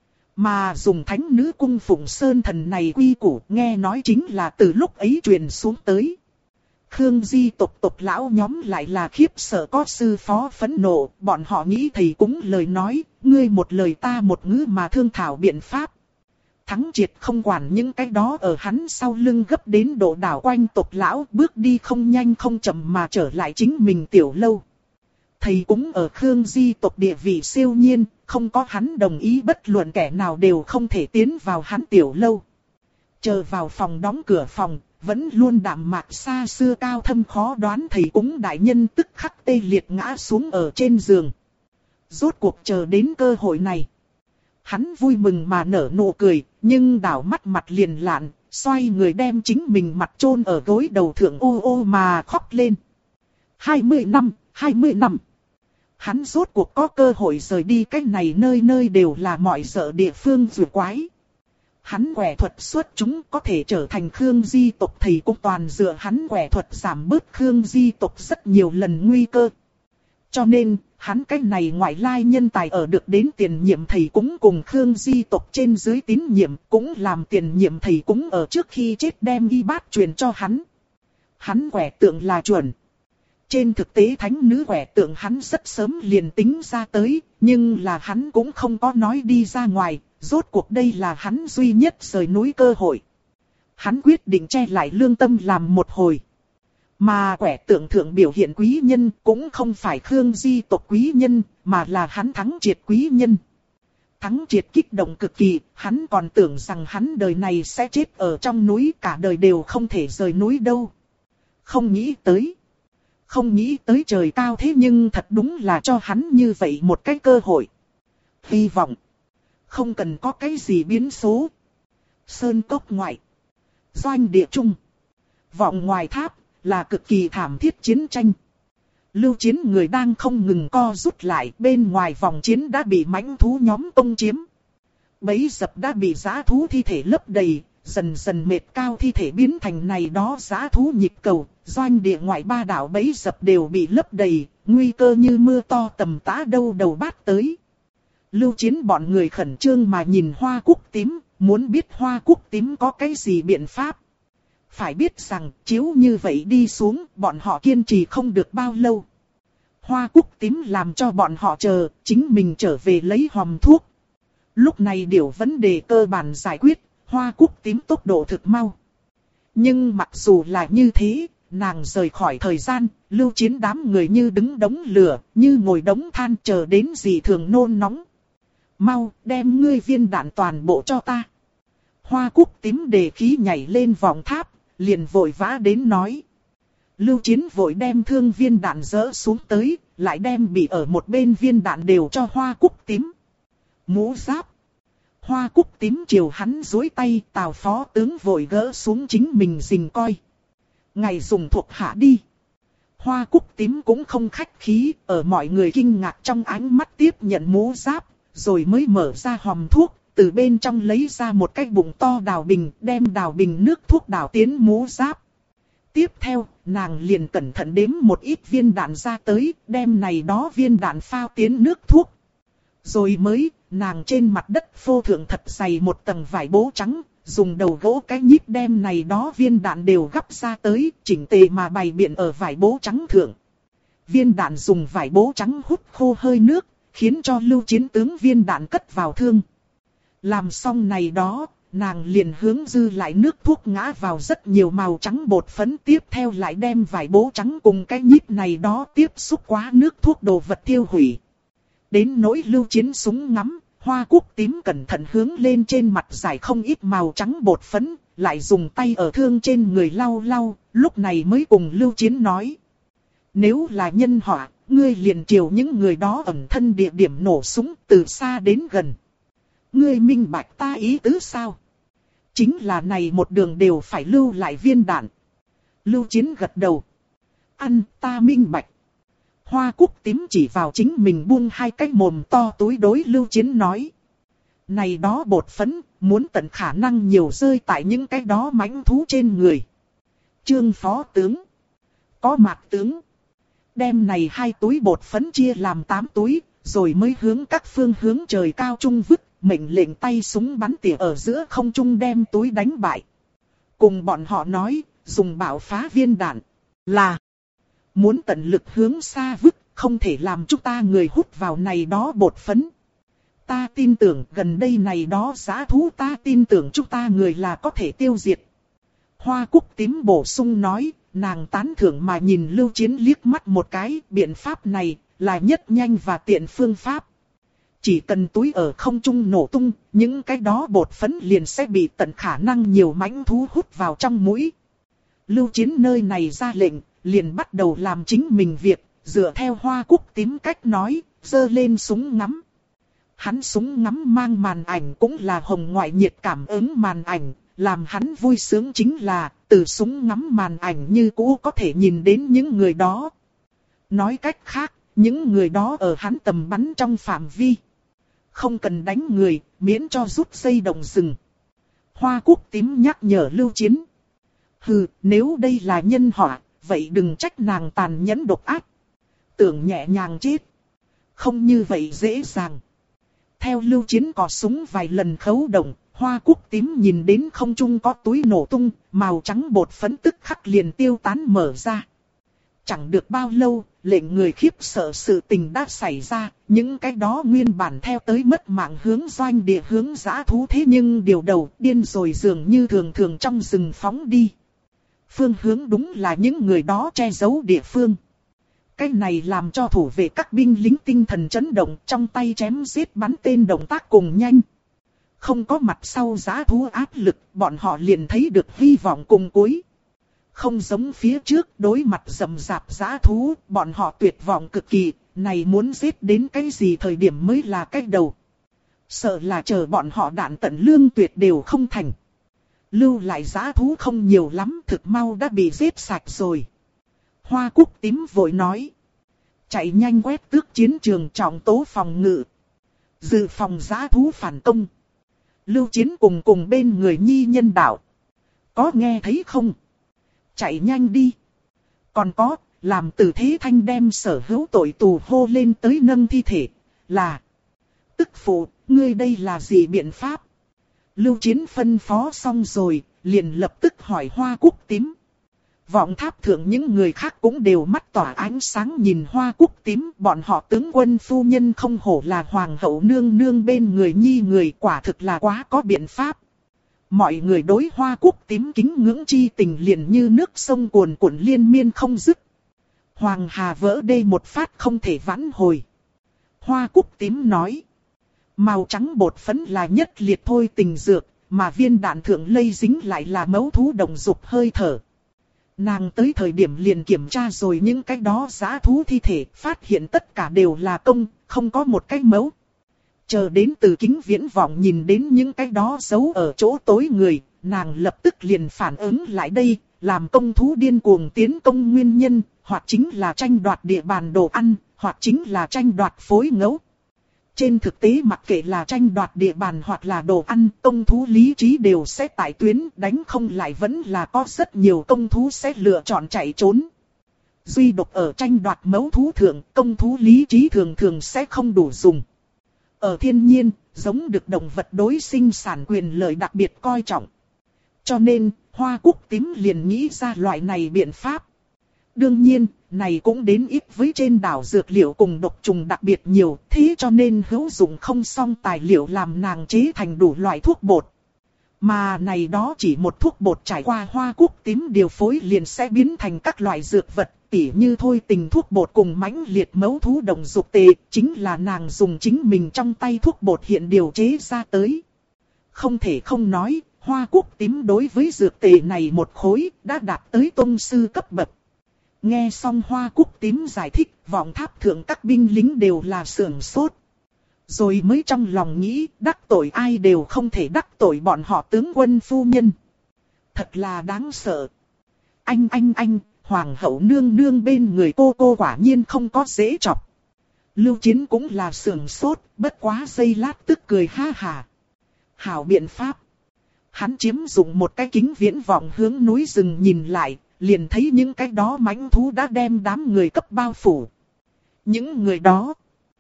Speaker 1: Mà dùng thánh nữ cung phụng sơn thần này quy củ, nghe nói chính là từ lúc ấy truyền xuống tới. Khương Di tộc lão nhóm lại là khiếp sợ có sư phó phẫn nộ, bọn họ nghĩ thầy cúng lời nói, ngươi một lời ta một ngữ mà thương thảo biện pháp. Thắng triệt không quản những cái đó ở hắn sau lưng gấp đến độ đảo quanh tộc lão, bước đi không nhanh không chậm mà trở lại chính mình tiểu lâu. Thầy cúng ở Khương Di tộc địa vị siêu nhiên, không có hắn đồng ý bất luận kẻ nào đều không thể tiến vào hắn tiểu lâu. Chờ vào phòng đóng cửa phòng, vẫn luôn đạm mạc xa xưa cao thâm khó đoán thầy cúng đại nhân tức khắc tê liệt ngã xuống ở trên giường. Rốt cuộc chờ đến cơ hội này. Hắn vui mừng mà nở nụ cười, nhưng đảo mắt mặt liền lạn, xoay người đem chính mình mặt chôn ở gối đầu thượng ô ô mà khóc lên. 20 năm, 20 năm. Hắn rốt cuộc có cơ hội rời đi cái này nơi nơi đều là mọi sợ địa phương vừa quái. Hắn quẻ thuật xuất chúng có thể trở thành Khương Di tộc thầy cũng toàn dựa hắn quẻ thuật giảm bớt Khương Di tộc rất nhiều lần nguy cơ. Cho nên, hắn cái này ngoại lai nhân tài ở được đến tiền nhiệm thầy cúng cùng Khương Di tộc trên dưới tín nhiệm cũng làm tiền nhiệm thầy cúng ở trước khi chết đem y bát truyền cho hắn. Hắn quẻ tượng là chuẩn. Trên thực tế thánh nữ quẻ tượng hắn rất sớm liền tính ra tới, nhưng là hắn cũng không có nói đi ra ngoài, rốt cuộc đây là hắn duy nhất rời núi cơ hội. Hắn quyết định che lại lương tâm làm một hồi. Mà quẻ tượng thượng biểu hiện quý nhân cũng không phải Khương Di tộc quý nhân, mà là hắn Thắng Triệt quý nhân. Thắng Triệt kích động cực kỳ, hắn còn tưởng rằng hắn đời này sẽ chết ở trong núi, cả đời đều không thể rời núi đâu. Không nghĩ tới trời cao thế nhưng thật đúng là cho hắn như vậy một cái cơ hội. Hy vọng. Không cần có cái gì biến số. Sơn cốc ngoại. Doanh địa trung. Vọng ngoài tháp là cực kỳ thảm thiết chiến tranh. Lưu Chiến người đang không ngừng co rút lại, bên ngoài vòng chiến đã bị mãnh thú nhóm công chiếm. Bấy dập đã bị dã thú thi thể lấp đầy, dần dần mệt cao thi thể biến thành này đó dã thú nhịp cầu, doanh địa ngoại ba đảo bấy dập đều bị lấp đầy, nguy cơ như mưa to tầm tã đâu đầu bát tới. Lưu Chiến bọn người khẩn trương mà nhìn Hoa Cúc Tím, muốn biết Hoa Cúc Tím có cái gì biện pháp. Phải biết rằng, chiếu như vậy đi xuống, bọn họ kiên trì không được bao lâu. Hoa Cúc Tím làm cho bọn họ chờ, chính mình trở về lấy hòm thuốc. Lúc này điều vấn đề cơ bản giải quyết, Hoa Cúc Tím tốc độ thực mau. Nhưng mặc dù là như thế, nàng rời khỏi thời gian, Lưu Chiến đám người như đứng đống lửa, như ngồi đống than chờ đến gì thường nôn nóng. Mau, đem ngươi viên đạn toàn bộ cho ta. Hoa Cúc Tím đề khí nhảy lên vòng tháp, liền vội vã đến nói. Lưu Chiến vội đem thương viên đạn dỡ xuống tới, lại đem bị ở một bên viên đạn đều cho Hoa Cúc Tím. Mũ giáp. Hoa Cúc Tím chiều hắn duỗi tay, Tào phó tướng vội gỡ xuống chính mình rình coi. Ngài dùng thuộc hạ đi. Hoa Cúc Tím cũng không khách khí, ở mọi người kinh ngạc trong ánh mắt tiếp nhận mũ giáp, rồi mới mở ra hòm thuốc, từ bên trong lấy ra một cái bụng to đào bình, đem đào bình nước thuốc đào tiến mũ giáp. Tiếp theo, nàng liền cẩn thận đếm một ít viên đạn ra tới, đem này đó viên đạn phao tiến nước thuốc. Rồi mới, nàng trên mặt đất phô thượng thật dày một tầng vải bố trắng, dùng đầu gỗ cái nhíp đem này đó viên đạn đều gắp ra tới, chỉnh tề mà bày biện ở vải bố trắng thượng. Viên đạn dùng vải bố trắng hút khô hơi nước, khiến cho Lưu Chiến tướng viên đạn cất vào thương. Làm xong này đó, nàng liền hướng dư lại nước thuốc ngã vào rất nhiều màu trắng bột phấn, tiếp theo lại đem vải bố trắng cùng cái nhíp này đó tiếp xúc quá nước thuốc đồ vật tiêu hủy. Đến nỗi Lưu Chiến súng ngắm, Hoa Cúc Tím cẩn thận hướng lên trên mặt giải không ít màu trắng bột phấn, lại dùng tay ở thương trên người lau lau, lúc này mới cùng Lưu Chiến nói. Nếu là nhân họa, ngươi liền chiều những người đó ẩn thân địa điểm nổ súng từ xa đến gần. Ngươi minh bạch ta ý tứ sao? Chính là này một đường đều phải lưu lại viên đạn. Lưu Chiến gật đầu. Ăn, ta minh bạch. Hoa Cúc Tím chỉ vào chính mình buông hai cái mồm to túi đối Lưu Chiến nói. Này đó bột phấn, muốn tận khả năng nhiều rơi tại những cái đó mãnh thú trên người. Trương phó tướng. Có mạc tướng. Đem này 2 túi bột phấn chia làm 8 túi, rồi mới hướng các phương hướng trời cao trung vứt, mệnh lệnh tay súng bắn tỉa ở giữa không trung đem túi đánh bại. Cùng bọn họ nói, dùng bạo phá viên đạn, là muốn tận lực hướng xa vứt, không thể làm chúng ta người hút vào này đó bột phấn. Ta tin tưởng gần đây này đó dã thú, ta tin tưởng chúng ta người là có thể tiêu diệt. Hoa Cúc Tím bổ sung nói, nàng tán thưởng mà nhìn Lưu Chiến liếc mắt một cái, biện pháp này là nhất nhanh và tiện phương pháp. Chỉ cần túi ở không trung nổ tung, những cái đó bột phấn liền sẽ bị tận khả năng nhiều mãnh thú hút vào trong mũi. Lưu Chiến nơi này ra lệnh, liền bắt đầu làm chính mình việc, dựa theo Hoa Cúc Tím cách nói, giơ lên súng ngắm. Hắn súng ngắm mang màn ảnh cũng là hồng ngoại nhiệt cảm ứng màn ảnh, làm hắn vui sướng chính là, từ súng ngắm màn ảnh như cũ có thể nhìn đến những người đó. Nói cách khác, những người đó ở hắn tầm bắn trong phạm vi. Không cần đánh người, miễn cho rút dây động rừng. Hoa Cúc Tím nhắc nhở Lưu Chiến. Hừ, nếu đây là nhân họa, vậy đừng trách nàng tàn nhẫn độc ác. Tưởng nhẹ nhàng chết. Không như vậy dễ dàng. Theo Lưu Chiến cò súng vài lần khấu động, Hoa Cúc Tím nhìn đến không trung có túi nổ tung, màu trắng bột phấn tức khắc liền tiêu tán mở ra. Chẳng được bao lâu, lệnh người khiếp sợ sự tình đã xảy ra, những cái đó nguyên bản theo tới mất mạng hướng doanh địa hướng dã thú thế nhưng điều đầu điên rồi dường như thường thường trong rừng phóng đi. Phương hướng đúng là những người đó che giấu địa phương. Cái này làm cho thủ vệ các binh lính tinh thần chấn động, trong tay chém giết bắn tên động tác cùng nhanh. Không có mặt sau dã thú áp lực, bọn họ liền thấy được hy vọng cùng cuối. Không giống phía trước đối mặt rầm rạp dã thú, bọn họ tuyệt vọng cực kỳ, này muốn giết đến cái gì thời điểm mới là cái đầu. Sợ là chờ bọn họ đạn tận lương tuyệt đều không thành. Lưu lại dã thú không nhiều lắm, thực mau đã bị giết sạch rồi. Hoa Cúc Tím vội nói. Chạy nhanh quét tước chiến trường trọng tố phòng ngự. Dự phòng dã thú phản công. Lưu Chiến cùng bên người Nhi Nhân Đạo. Có nghe thấy không? Chạy nhanh đi. Còn có, làm Từ Thế Thanh đem sở hữu tội tù hô lên tới nâng thi thể. Là. Tức phụ, ngươi đây là gì biện pháp? Lưu Chiến phân phó xong rồi, liền lập tức hỏi Hoa Cúc Tím. Vọng tháp thượng những người khác cũng đều mắt tỏa ánh sáng nhìn Hoa Cúc Tím. Bọn họ tướng quân phu nhân không hổ là hoàng hậu nương nương bên người Nhi người, quả thực là quá có biện pháp. Mọi người đối Hoa Cúc Tím kính ngưỡng chi tình liền như nước sông cuồn cuộn liên miên không dứt. Hoàng hà vỡ đê một phát không thể vãn hồi. Hoa Cúc Tím nói. Màu trắng bột phấn là nhất liệt thôi tình dược, mà viên đạn thượng lây dính lại là mẫu thú đồng dục hơi thở. Nàng tới thời điểm liền kiểm tra rồi những cái đó dã thú thi thể, phát hiện tất cả đều là công, không có một cái mẫu. Chờ đến từ kính viễn vọng nhìn đến những cái đó giấu ở chỗ tối người, nàng lập tức liền phản ứng lại đây, làm công thú điên cuồng tiến công nguyên nhân, hoặc chính là tranh đoạt địa bàn đồ ăn, hoặc chính là tranh đoạt phối ngẫu. Trên thực tế mặc kệ là tranh đoạt địa bàn hoặc là đồ ăn, công thú lý trí đều sẽ tại tuyến, đánh không lại vẫn là có rất nhiều công thú sẽ lựa chọn chạy trốn. Duy độc ở tranh đoạt mẫu thú thượng, công thú lý trí thường thường sẽ không đủ dùng. Ở thiên nhiên, giống được động vật đối sinh sản quyền lợi đặc biệt coi trọng. Cho nên, Hoa Cúc Tím liền nghĩ ra loại này biện pháp. Đương nhiên, này cũng đến ít với trên đảo dược liệu cùng độc trùng đặc biệt nhiều, thế cho nên hữu dụng không xong tài liệu làm nàng chế thành đủ loại thuốc bột. Mà này đó chỉ một thuốc bột trải qua Hoa Cúc Tím điều phối liền sẽ biến thành các loại dược vật, tỉ như thôi tình thuốc bột cùng mãnh liệt mẫu thú đồng dục tề, chính là nàng dùng chính mình trong tay thuốc bột hiện điều chế ra tới. Không thể không nói, Hoa Cúc Tím đối với dược tề này một khối đã đạt tới tông sư cấp bậc. Nghe xong Hoa Cúc Tím giải thích, vọng tháp thượng các binh lính đều là sưởng sốt. Rồi mới trong lòng nghĩ, đắc tội ai đều không thể đắc tội bọn họ tướng quân phu nhân. Thật là đáng sợ. Anh, hoàng hậu nương nương bên người cô quả nhiên không có dễ chọc. Lưu Chiến cũng là sưởng sốt, bất quá giây lát tức cười ha hà. Hảo biện pháp. Hắn chiếm dụng một cái kính viễn vọng hướng núi rừng nhìn lại, liền thấy những cái đó mãnh thú đã đem đám người cấp bao phủ. Những người đó,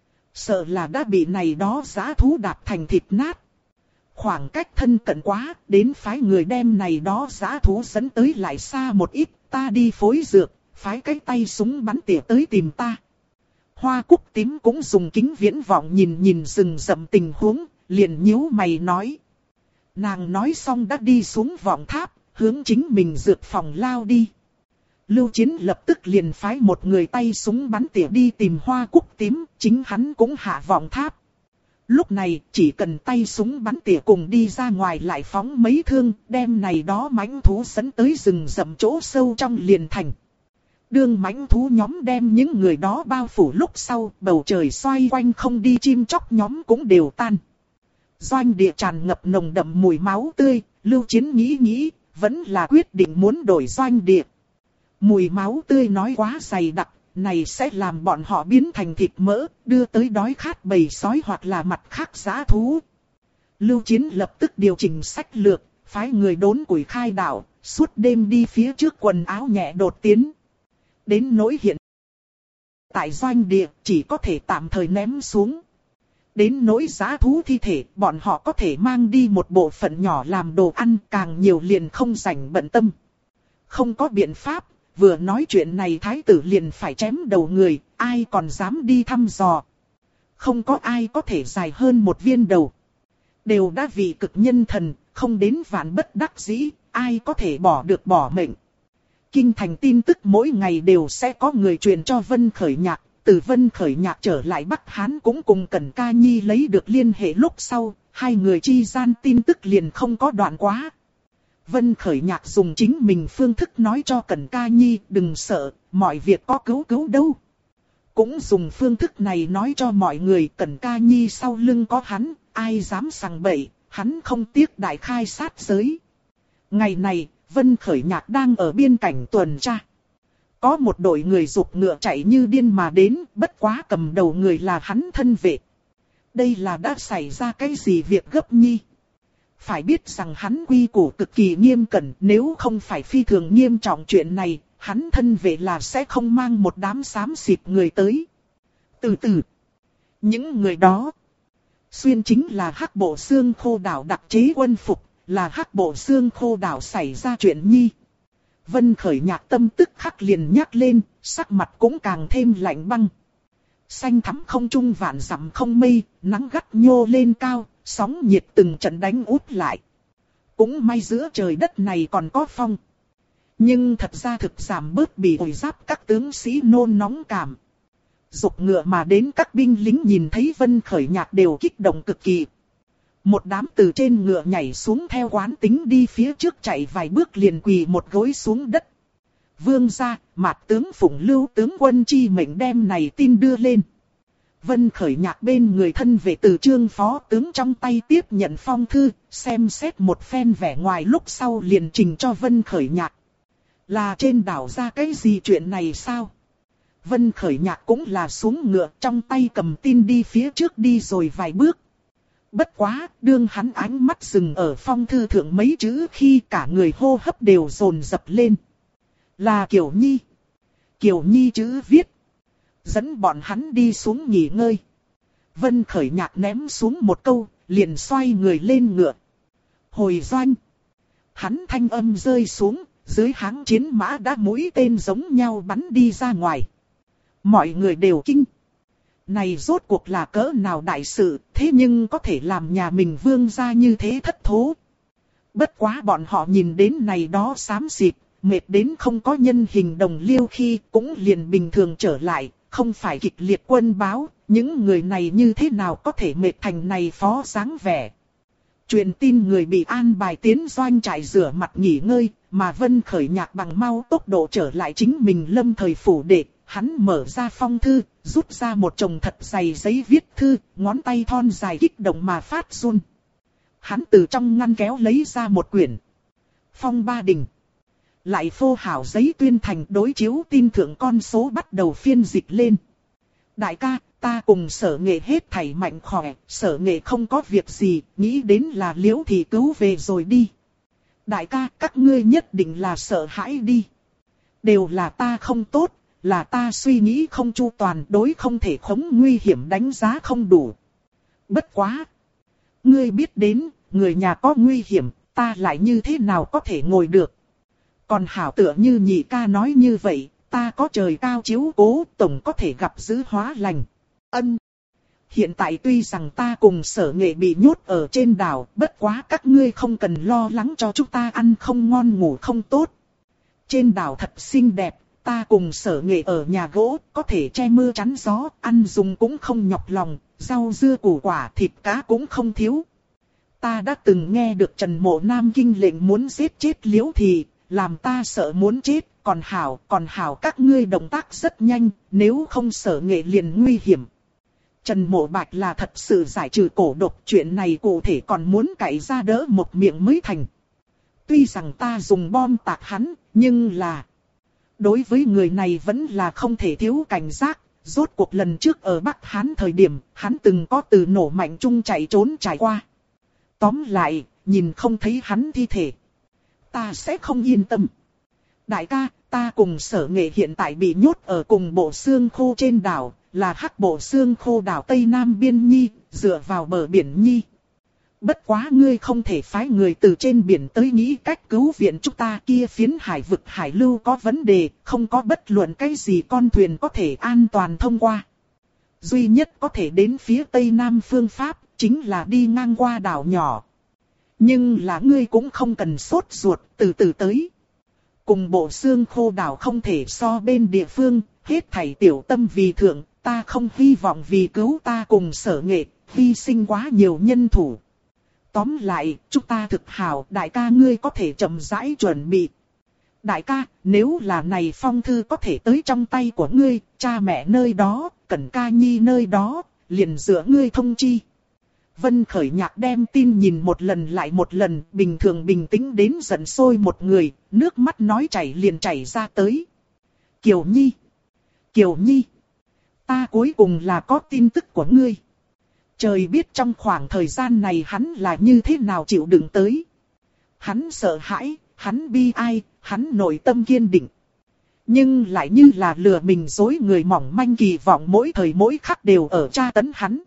Speaker 1: sợ là đã bị này đó dã thú đạp thành thịt nát. Khoảng cách thân cận quá, đến phái người đem này đó dã thú dẫn tới lại xa một ít, ta đi phối dược, phái cái tay súng bắn tỉa tới tìm ta. Hoa Cúc Tím cũng dùng kính viễn vọng nhìn rừng rậm tình huống, liền nhíu mày nói. Nàng nói xong đã đi xuống vọng tháp, hướng chính mình dược phòng lao đi. Lưu Chiến lập tức liền phái một người tay súng bắn tỉa đi tìm Hoa Cúc Tím, chính hắn cũng hạ vọng tháp. Lúc này chỉ cần tay súng bắn tỉa cùng đi ra ngoài lại phóng mấy thương, đem này đó mãnh thú dẫn tới rừng rậm chỗ sâu trong liền thành. Đương mãnh thú nhóm đem những người đó bao phủ lúc sau, bầu trời xoay quanh không đi chim chóc nhóm cũng đều tan. Doanh địa tràn ngập nồng đậm mùi máu tươi, Lưu Chiến nghĩ nghĩ, vẫn là quyết định muốn đổi doanh địa. Mùi máu tươi nói quá dày đặc, này sẽ làm bọn họ biến thành thịt mỡ, đưa tới đói khát bầy sói hoặc là mặt khác dã thú. Lưu Chiến lập tức điều chỉnh sách lược, phái người đốn củi khai đảo, suốt đêm đi phía trước quần áo nhẹ đột tiến. Đến nỗi hiện tại doanh địa chỉ có thể tạm thời ném xuống. Đến nỗi dã thú thi thể, bọn họ có thể mang đi một bộ phận nhỏ làm đồ ăn, càng nhiều liền không rảnh bận tâm. Không có biện pháp, vừa nói chuyện này thái tử liền phải chém đầu người, ai còn dám đi thăm dò. Không có ai có thể dài hơn một viên đầu. Đều đã vì cực nhân thần, không đến vạn bất đắc dĩ, ai có thể bỏ được bỏ mệnh. Kinh thành tin tức mỗi ngày đều sẽ có người truyền cho Vân Khởi Nhạc. Từ Vân Khởi Nhạc trở lại Bắc Hán cũng cùng Cẩn Ca Nhi lấy được liên hệ lúc sau, hai người chi gian tin tức liền không có đoạn quá. Vân Khởi Nhạc dùng chính mình phương thức nói cho Cẩn Ca Nhi đừng sợ, mọi việc có cứu đâu. Cũng dùng phương thức này nói cho mọi người Cẩn Ca Nhi sau lưng có hắn, ai dám sằng bậy, hắn không tiếc đại khai sát giới. Ngày này, Vân Khởi Nhạc đang ở biên cảnh tuần tra. Có một đội người giục ngựa chạy như điên mà đến, bất quá cầm đầu người là hắn thân vệ. Đây là đã xảy ra cái gì việc gấp nhi? Phải biết rằng hắn quy củ cực kỳ nghiêm cẩn, nếu không phải phi thường nghiêm trọng chuyện này, hắn thân vệ là sẽ không mang một đám xám xịt người tới. Từ từ, những người đó, xuyên chính là Hắc Bộ Xương Khô Đảo đặc chế quân phục, là Hắc Bộ Xương Khô Đảo xảy ra chuyện nhi. Vân Khởi Nhạc tâm tức khắc liền nhắc lên, sắc mặt cũng càng thêm lạnh băng. Xanh thắm không trung vạn dặm không mây, nắng gắt nhô lên cao, sóng nhiệt từng trận đánh úp lại. Cũng may giữa trời đất này còn có phong. Nhưng thật ra thực giảm bớt bị ổi giáp các tướng sĩ nôn nóng cảm. Dục ngựa mà đến các binh lính nhìn thấy Vân Khởi Nhạc đều kích động cực kỳ. Một đám từ trên ngựa nhảy xuống theo quán tính đi phía trước chạy vài bước liền quỳ một gối xuống đất. Vương gia, Mạt tướng Phụng Lưu tướng quân chi mệnh đem này tin đưa lên. Vân Khởi Nhạc bên người thân vệ từ Trương phó tướng trong tay tiếp nhận phong thư, xem xét một phen vẻ ngoài lúc sau liền trình cho Vân Khởi Nhạc. Là trên đảo ra cái gì chuyện này sao? Vân Khởi Nhạc cũng là xuống ngựa trong tay cầm tin đi phía trước đi rồi vài bước. Bất quá, đương hắn ánh mắt dừng ở phong thư thượng mấy chữ khi cả người hô hấp đều dồn dập lên. Là Kiều Nhi. Kiều Nhi chữ viết. Dẫn bọn hắn đi xuống nghỉ ngơi. Vân Khởi Nhạc ném xuống một câu, liền xoay người lên ngựa. Hồi doanh. Hắn thanh âm rơi xuống, dưới háng chiến mã đã mũi tên giống nhau bắn đi ra ngoài. Mọi người đều kinh. Này rốt cuộc là cỡ nào đại sự, thế nhưng có thể làm nhà mình vương gia như thế thất thố. Bất quá bọn họ nhìn đến này đó xám xịt, mệt đến không có nhân hình đồng liêu khi cũng liền bình thường trở lại, không phải kịch liệt quân báo, những người này như thế nào có thể mệt thành này phó dáng vẻ. Truyền tin người bị an bài tiến doanh trại rửa mặt nghỉ ngơi, mà Vân Khởi Nhạc bằng mau tốc độ trở lại chính mình lâm thời phủ đệ. Hắn mở ra phong thư, rút ra một chồng thật dày giấy viết thư, ngón tay thon dài kích động mà phát run. Hắn từ trong ngăn kéo lấy ra một quyển Phong Ba Đình. Lại phô hảo giấy tuyên thành đối chiếu tin thượng con số bắt đầu phiên dịch lên. Đại ca, ta cùng Sở Nghệ hết thảy mạnh khỏe, Sở Nghệ không có việc gì, nghĩ đến là Liễu thì cứu về rồi đi. Đại ca, các ngươi nhất định là sợ hãi đi. Đều là ta không tốt. Là ta suy nghĩ không chu toàn, đối không thể khống nguy hiểm đánh giá không đủ. Bất quá. Ngươi biết đến, người nhà có nguy hiểm, ta lại như thế nào có thể ngồi được. Còn hảo tựa như nhị ca nói như vậy, ta có trời cao chiếu cố, tổng có thể gặp dữ hóa lành. Ân. Hiện tại tuy rằng ta cùng Sở Nghệ bị nhốt ở trên đảo, bất quá các ngươi không cần lo lắng cho chúng ta ăn không ngon ngủ không tốt. Trên đảo thật xinh đẹp. Ta cùng Sở Nghệ ở nhà gỗ, có thể che mưa chắn gió, ăn dùng cũng không nhọc lòng, rau dưa củ quả thịt cá cũng không thiếu. Ta đã từng nghe được Trần Mộ Nam kinh lệnh muốn giết chết Liễu Thì, làm ta sợ muốn chết, còn hảo các ngươi động tác rất nhanh, nếu không Sở Nghệ liền nguy hiểm. Trần Mộ Bạch là thật sự giải trừ cổ độc, chuyện này cụ thể còn muốn cậy ra đỡ một miệng mới thành. Tuy rằng ta dùng bom tạc hắn, nhưng là... Đối với người này vẫn là không thể thiếu cảnh giác. Rốt cuộc lần trước ở Bắc Hán thời điểm, hắn từng có từ nổ mạnh chung chạy trốn trải qua. Tóm lại, nhìn không thấy hắn thi thể, ta sẽ không yên tâm. Đại ca, ta cùng Sở Nghệ hiện tại bị nhốt ở cùng bộ xương khô trên đảo, là Hắc bộ xương khô đảo Tây Nam Biên Nhi, dựa vào bờ biển Nhi. Bất quá ngươi không thể phái người từ trên biển tới nghĩ cách cứu viện chúng ta, kia phiến hải vực hải lưu có vấn đề, không có bất luận cái gì con thuyền có thể an toàn thông qua. Duy nhất có thể đến phía Tây Nam phương pháp, chính là đi ngang qua đảo nhỏ. Nhưng là ngươi cũng không cần sốt ruột, từ từ tới. Cùng bộ xương khô đảo không thể so bên địa phương, hết thảy tiểu tâm vì thượng, ta không hy vọng vì cứu ta cùng Sở Nghệ, hy sinh quá nhiều nhân thủ. Tóm lại, chúng ta thực hảo, đại ca ngươi có thể chậm rãi chuẩn bị. Đại ca, nếu là này phong thư có thể tới trong tay của ngươi, cha mẹ nơi đó, Cẩn Ca Nhi nơi đó, liền dựa ngươi thông chi. Vân Khởi Nhạc đem tin nhìn một lần lại một lần, bình thường bình tĩnh đến giận sôi một người, nước mắt nói chảy liền chảy ra tới. Kiều Nhi, Kiều Nhi, ta cuối cùng là có tin tức của ngươi. Trời biết trong khoảng thời gian này hắn là như thế nào chịu đựng tới. Hắn sợ hãi, hắn bi ai, hắn nội tâm kiên định. Nhưng lại như là lừa mình dối người, mỏng manh kỳ vọng mỗi thời mỗi khắc đều ở tra tấn hắn.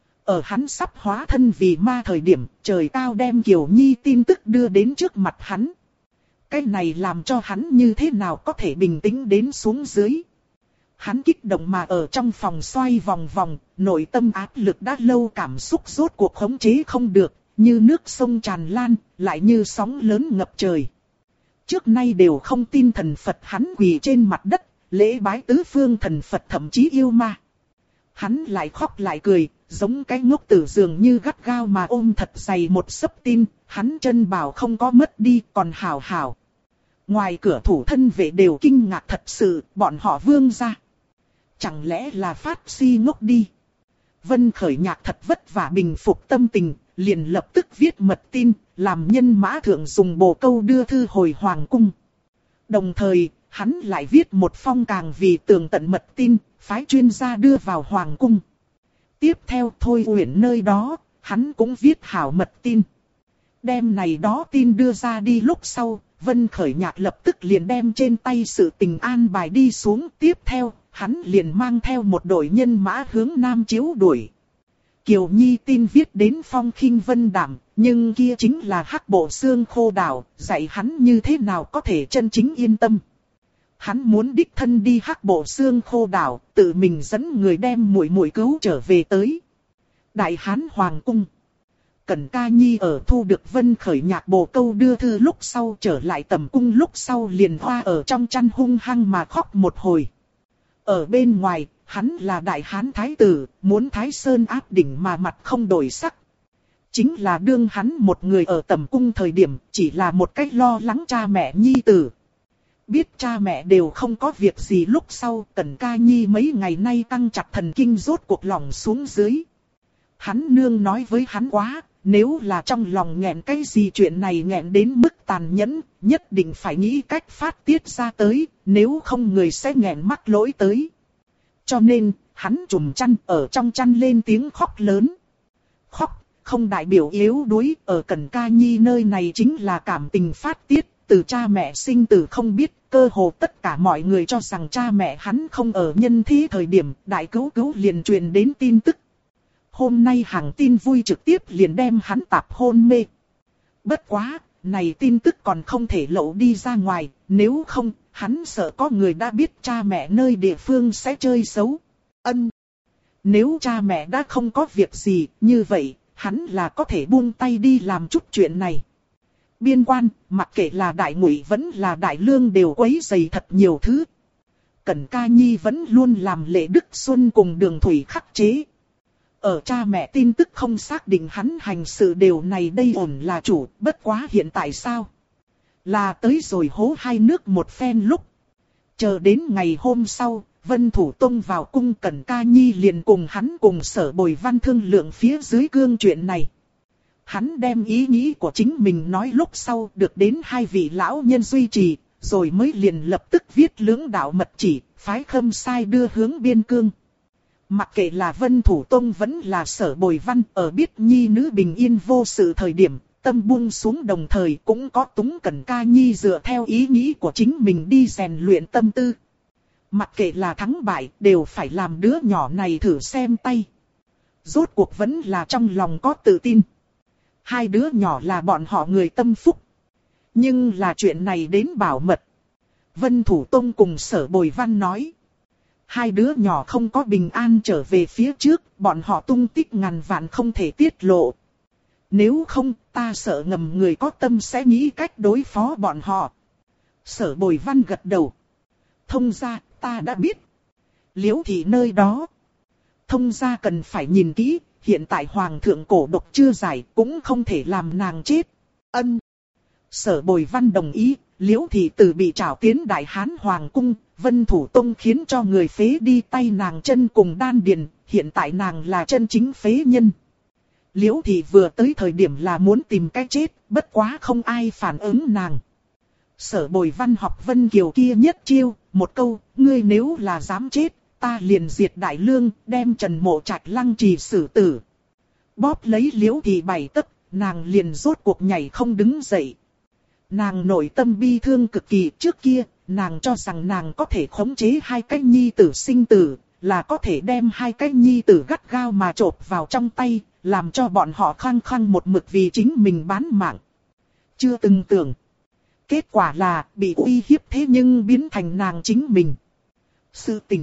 Speaker 1: Ở hắn sắp hóa thân vì ma thời điểm, trời cao đem Kiều Nhi tin tức đưa đến trước mặt hắn. Cái này làm cho hắn như thế nào có thể bình tĩnh đến xuống dưới. Hắn kích động mà ở trong phòng xoay vòng vòng, nội tâm áp lực đã lâu cảm xúc rốt cuộc khống chế không được, như nước sông tràn lan, lại như sóng lớn ngập trời. Trước nay đều không tin thần Phật, hắn quỳ trên mặt đất, lễ bái tứ phương thần Phật, thậm chí yêu ma. Hắn lại khóc lại cười, giống cái ngốc tử dường như gắt gao mà ôm thật dày một xấp tin, hắn chân bảo không có mất đi, còn hảo hảo. Ngoài cửa thủ thân vệ đều kinh ngạc thật sự, bọn họ vương ra. Chẳng lẽ là phát si ngốc đi. Vân Khởi Nhạc thật vất vả bình phục tâm tình, liền lập tức viết mật tin, làm nhân mã thượng dùng bồ câu đưa thư hồi hoàng cung. Đồng thời, hắn lại viết một phong càng vì tường tận mật tin, phái chuyên gia đưa vào hoàng cung. Tiếp theo Thôi Uyển nơi đó, hắn cũng viết hảo mật tin. Đem này đó tin đưa ra đi lúc sau, Vân Khởi Nhạc lập tức liền đem trên tay sự tình an bài đi xuống. Tiếp theo, hắn liền mang theo một đội nhân mã hướng Nam Chiếu đuổi. Kiều Nhi tin viết đến phong khinh vân đạm, nhưng kia chính là Hắc bộ xương khô đảo, dạy hắn như thế nào có thể chân chính yên tâm. Hắn muốn đích thân đi Hắc bộ xương khô đảo, tự mình dẫn người đem muội muội cứu trở về tới Đại Hán Hoàng cung. Cẩn Ca Nhi ở thu được Vân Khởi Nhạc bồ câu đưa thư lúc sau trở lại tầm cung lúc sau liền hoa ở trong chăn hung hăng mà khóc một hồi. Ở bên ngoài, hắn là Đại Hán Thái tử, muốn Thái Sơn áp đỉnh mà mặt không đổi sắc. Chính là đương hắn một người ở tầm cung thời điểm, chỉ là một cách lo lắng cha mẹ nhi tử. Biết cha mẹ đều không có việc gì lúc sau, Cẩn Ca Nhi mấy ngày nay căng chặt thần kinh rốt cuộc lòng xuống dưới. Hắn nương nói với hắn quá, nếu là trong lòng nghẹn cái gì chuyện này nghẹn đến mức tàn nhẫn, nhất định phải nghĩ cách phát tiết ra tới, nếu không người sẽ nghẹn mắc lỗi tới. Cho nên, hắn trùm chăn ở trong chăn lên tiếng khóc lớn. Khóc, không đại biểu yếu đuối, ở Cẩn Ca Nhi nơi này chính là cảm tình phát tiết, từ cha mẹ sinh tử không biết, cơ hồ tất cả mọi người cho rằng cha mẹ hắn không ở nhân thế thời điểm, đại cứu cứu liền truyền đến tin tức. Hôm nay hàng tin vui trực tiếp liền đem hắn tạp hôn mê. Bất quá, này tin tức còn không thể lộ đi ra ngoài, nếu không, hắn sợ có người đã biết cha mẹ nơi địa phương sẽ chơi xấu. Nếu cha mẹ đã không có việc gì, như vậy, hắn là có thể buông tay đi làm chút chuyện này. Biên quan, mặc kệ là Đại Ngụy vẫn là Đại Lương đều quấy rầy thật nhiều thứ. Cẩn Ca Nhi vẫn luôn làm Lệ Đức Xuân cùng Đường Thủy khắc chế. Ở cha mẹ tin tức không xác định hắn hành sự đều này đây ổn là chủ, bất quá hiện tại sao? Là tới rồi hố hai nước một phen lúc. Chờ đến ngày hôm sau, Vân Thủ Tông vào cung, Cẩn Ca Nhi liền cùng hắn cùng Sở Bồi Văn thương lượng phía dưới cương chuyện này. Hắn đem ý nghĩ của chính mình nói lúc sau được đến hai vị lão nhân duy trì, rồi mới liền lập tức viết lưỡng đạo mật chỉ, phái Khâm Sai đưa hướng biên cương. Mặc kệ là Vân Thủ Tông vẫn là Sở Bồi Văn, ở biết nhi nữ bình yên vô sự thời điểm, tâm buông xuống đồng thời cũng có Túng Cẩn Ca Nhi dựa theo ý nghĩ của chính mình đi rèn luyện tâm tư. Mặc kệ là thắng bại, đều phải làm đứa nhỏ này thử xem tay. Rốt cuộc vẫn là trong lòng có tự tin. Hai đứa nhỏ là bọn họ người tâm phúc. Nhưng là chuyện này đến bảo mật. Vân Thủ Tông cùng Sở Bồi Văn nói. Hai đứa nhỏ không có bình an trở về phía trước, bọn họ tung tích ngàn vạn không thể tiết lộ. Nếu không, ta sợ ngầm người có tâm sẽ nghĩ cách đối phó bọn họ. Sở Bồi Văn gật đầu. Thông gia, ta đã biết. Liễu thị nơi đó. Thông gia cần phải nhìn kỹ, hiện tại Hoàng thượng cổ độc chưa giải, cũng không thể làm nàng chết. Ân. Sở Bồi Văn đồng ý, Liễu thị từ bị trảo tiến Đại Hán Hoàng cung, Vân Thủ Tông khiến cho người phế đi tay nàng chân cùng đan điền, hiện tại nàng là chân chính phế nhân. Liễu thị vừa tới thời điểm là muốn tìm cách chết, bất quá không ai phản ứng nàng. Sở Bồi Văn học Vân Kiều kia nhất chiêu, một câu, ngươi nếu là dám chết, ta liền diệt Đại Lương, đem Trần Mộ Trạch lăng trì xử tử. Bóp lấy Liễu thị bảy tấc, nàng liền rốt cuộc nhảy không đứng dậy. Nàng nội tâm bi thương cực kỳ, trước kia, nàng cho rằng nàng có thể khống chế hai cái nhi tử sinh tử, là có thể đem hai cái nhi tử gắt gao mà chộp vào trong tay, làm cho bọn họ khăng khăng một mực vì chính mình bán mạng. Chưa từng tưởng. Kết quả là bị uy hiếp thế nhưng biến thành nàng chính mình. Sự tình.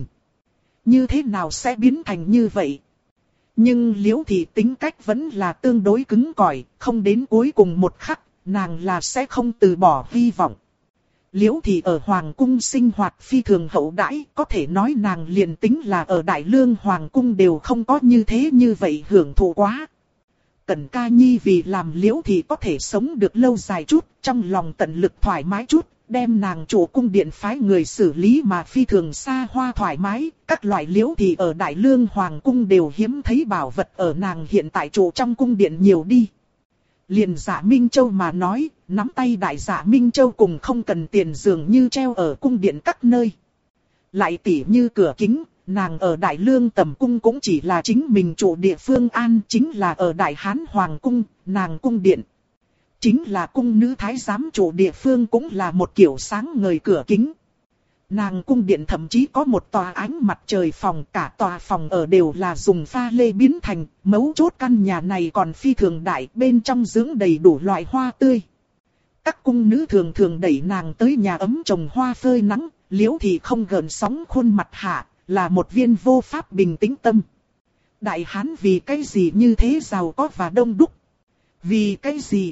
Speaker 1: Như thế nào sẽ biến thành như vậy? Nhưng Liễu thị tính cách vẫn là tương đối cứng cỏi, không đến cuối cùng một khắc, nàng là sẽ không từ bỏ hy vọng. Liễu thị ở Hoàng cung sinh hoạt phi thường hậu đãi, có thể nói nàng liền tính là ở Đại Lương Hoàng cung đều không có như thế như vậy hưởng thụ quá. Cẩn Ca Nhi vì làm Liễu thị có thể sống được lâu dài chút, trong lòng tận lực thoải mái chút, đem nàng chủ cung điện phái người xử lý mà phi thường xa hoa thoải mái, các loại Liễu thị ở Đại Lương Hoàng cung đều hiếm thấy bảo vật ở nàng hiện tại chủ trong cung điện nhiều đi. Liền Dạ Minh Châu mà nói, nắm tay đại Dạ Minh Châu cùng không cần tiền dường như treo ở cung điện các nơi. Lại tỉ như cửa kính, nàng ở Đại Lương tầm cung cũng chỉ là chính mình chủ địa phương an, chính là ở Đại Hán Hoàng cung, nàng cung điện. Chính là cung nữ thái giám chủ địa phương cũng là một kiểu sáng ngời cửa kính. Nàng cung điện thậm chí có một tòa ánh mặt trời phòng, cả tòa phòng ở đều là dùng pha lê biến thành, mấu chốt căn nhà này còn phi thường đại, bên trong dưỡng đầy đủ loại hoa tươi. Các cung nữ thường thường đẩy nàng tới nhà ấm trồng hoa phơi nắng, Liễu thị không gợn sóng khuôn mặt hạ, là một viên vô pháp bình tĩnh tâm. Đại Hán vì cái gì như thế giàu có và đông đúc? Vì cái gì?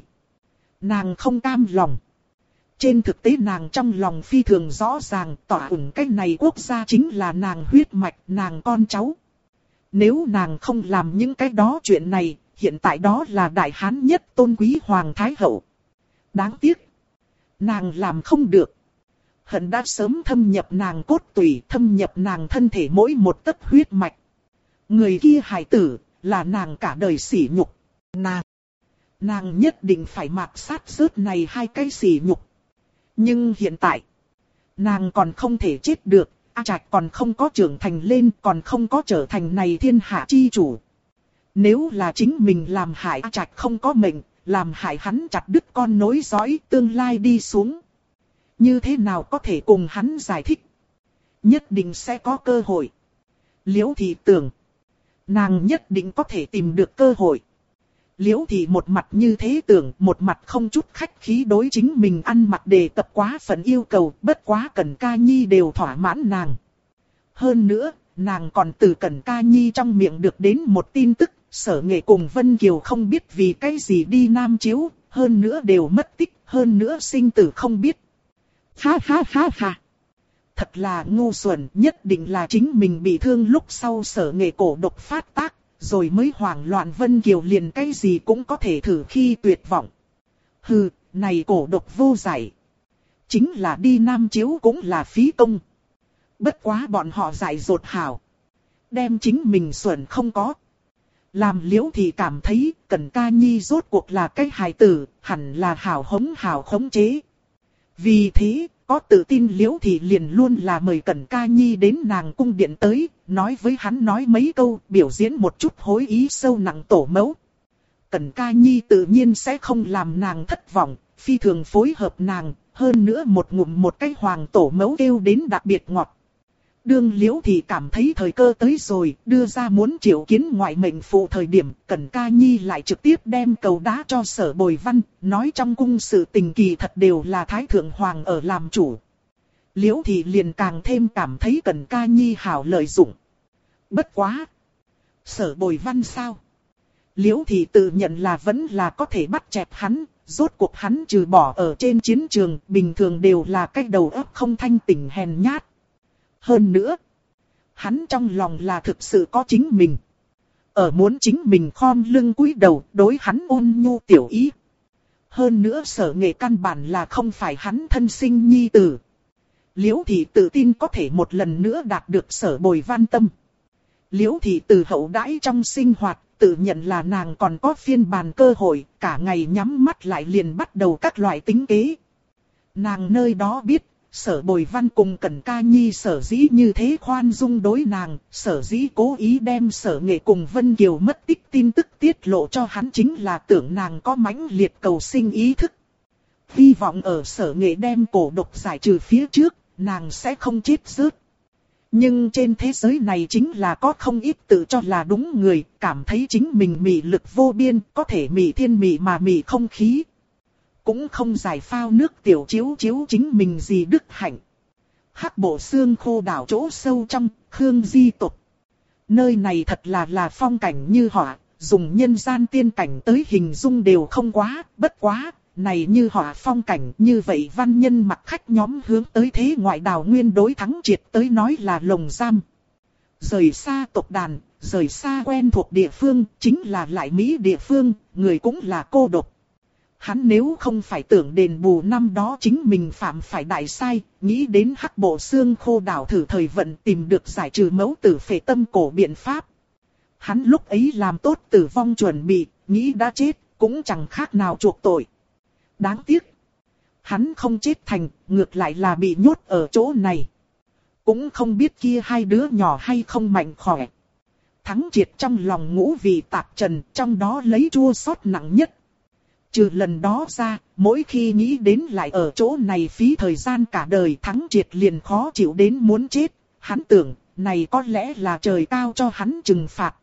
Speaker 1: Nàng không cam lòng. Trên thực tế nàng trong lòng phi thường rõ ràng, tỏa ủng cái này quốc gia chính là nàng huyết mạch, nàng con cháu. Nếu nàng không làm những cái đó chuyện này, hiện tại đó là Đại Hán nhất tôn quý Hoàng Thái Hậu. Đáng tiếc, nàng làm không được. Hận đã sớm thâm nhập nàng cốt tủy, thâm nhập nàng thân thể mỗi một tấc huyết mạch. Người kia hài tử, là nàng cả đời sỉ nhục. Nàng nhất định phải mạt sát rớt này hai cái sỉ nhục. Nhưng hiện tại, nàng còn không thể chết được, A Trạch còn không có trưởng thành lên, còn không có trở thành này thiên hạ chi chủ. Nếu là chính mình làm hại A Trạch không có mệnh, làm hại hắn chặt đứt con nối dõi tương lai đi xuống. Như thế nào có thể cùng hắn giải thích? Nhất định sẽ có cơ hội. Liễu thị tưởng, nàng nhất định có thể tìm được cơ hội. Liễu thị một mặt như thế tưởng, một mặt không chút khách khí đối chính mình ăn mặc đề tập quá phận yêu cầu, bất quá Cẩn Ca Nhi đều thỏa mãn nàng. Hơn nữa, nàng còn từ Cẩn Ca Nhi trong miệng được đến một tin tức, Sở Nghệ cùng Vân Kiều không biết vì cái gì đi Nam Chiếu, hơn nữa đều mất tích, hơn nữa sinh tử không biết. Ha ha ha ha! Thật là ngu xuẩn, nhất định là chính mình bị thương lúc sau Sở Nghệ cổ độc phát tác. Rồi mới hoảng loạn Vân Kiều liền cái gì cũng có thể thử khi tuyệt vọng. Hừ, này cổ độc vô giải. Chính là đi Nam Chiếu cũng là phí công. Bất quá bọn họ giải dột hảo. Đem chính mình xuẩn không có. Làm Liễu Thị cảm thấy Cẩn Ca Nhi rốt cuộc là cái hài tử, hẳn là hảo hống hảo khống chế. Vì thế, có tự tin Liễu Thị liền luôn là mời Cẩn Ca Nhi đến nàng cung điện tới, nói với hắn nói mấy câu, biểu diễn một chút hối ý sâu nặng tổ mẫu. Cẩn Ca Nhi tự nhiên sẽ không làm nàng thất vọng, phi thường phối hợp nàng, hơn nữa một ngụm một cái hoàng tổ mẫu kêu đến đặc biệt ngọt. Đương Liễu Thị cảm thấy thời cơ tới rồi, đưa ra muốn triệu kiến ngoại mệnh phụ thời điểm, Cẩn Ca Nhi lại trực tiếp đem cầu đá cho Sở Bồi Văn, nói trong cung sự tình kỳ thật đều là Thái Thượng Hoàng ở làm chủ. Liễu Thị liền càng thêm cảm thấy Cẩn Ca Nhi hảo lợi dụng. Bất quá! Sở Bồi Văn sao? Liễu Thị tự nhận là vẫn là có thể bắt chẹt hắn, rốt cuộc hắn trừ bỏ ở trên chiến trường, bình thường đều là cái đầu óc không thanh tỉnh hèn nhát. Hơn nữa, hắn trong lòng là thực sự có chính mình. Ở muốn chính mình khom lưng cúi đầu, đối hắn ôn nhu tiểu ý. Hơn nữa Sở Nghệ căn bản là không phải hắn thân sinh nhi tử. Liễu Thị tự tin có thể một lần nữa đạt được Sở Bồi Văn tâm. Liễu Thị từ hậu đãi trong sinh hoạt, tự nhận là nàng còn có phiên bản cơ hội, cả ngày nhắm mắt lại liền bắt đầu các loại tính kế. Nàng nơi đó biết, Sở Bồi Văn cùng Cẩn Ca Nhi sở dĩ như thế khoan dung đối nàng, sở dĩ cố ý đem Sở Nghệ cùng Vân Kiều mất tích tin tức tiết lộ cho hắn chính là tưởng nàng có mãnh liệt cầu sinh ý thức. Hy vọng ở Sở Nghệ đem cổ độc giải trừ phía trước, nàng sẽ không chết rớt. Nhưng trên thế giới này chính là có không ít tự cho là đúng người, cảm thấy chính mình mị lực vô biên, có thể mị thiên mị mà mị không khí. Cũng không giải phao nước tiểu chiếu chiếu chính mình gì đức hạnh. Hắc Bộ Xương Khô đảo chỗ sâu trong, Khương Di tộc. Nơi này thật là phong cảnh như họa, dùng nhân gian tiên cảnh tới hình dung đều không quá, bất quá. Này như họa phong cảnh như vậy văn nhân mặc khách nhóm hướng tới thế ngoại đảo nguyên đối Thắng Triệt tới nói là lồng giam. Rời xa tộc đàn, rời xa quen thuộc địa phương, chính là lại Mỹ địa phương, người cũng là cô độc. Hắn nếu không phải tưởng đền bù năm đó chính mình phạm phải đại sai, nghĩ đến Hắc Bộ Xương Khô đảo thử thời vận tìm được giải trừ mẫu tử phệ tâm cổ biện pháp. Hắn lúc ấy làm tốt tử vong chuẩn bị, nghĩ đã chết, cũng chẳng khác nào chuộc tội. Đáng tiếc, hắn không chết thành, ngược lại là bị nhốt ở chỗ này. Cũng không biết kia hai đứa nhỏ hay không mạnh khỏe. Thắng Triệt trong lòng ngũ vị tạp trần, trong đó lấy chua xót nặng nhất. Trừ lần đó ra, mỗi khi nghĩ đến lại ở chỗ này phí thời gian cả đời, Thắng Triệt liền khó chịu đến muốn chết. Hắn tưởng, này có lẽ là trời cao cho hắn trừng phạt.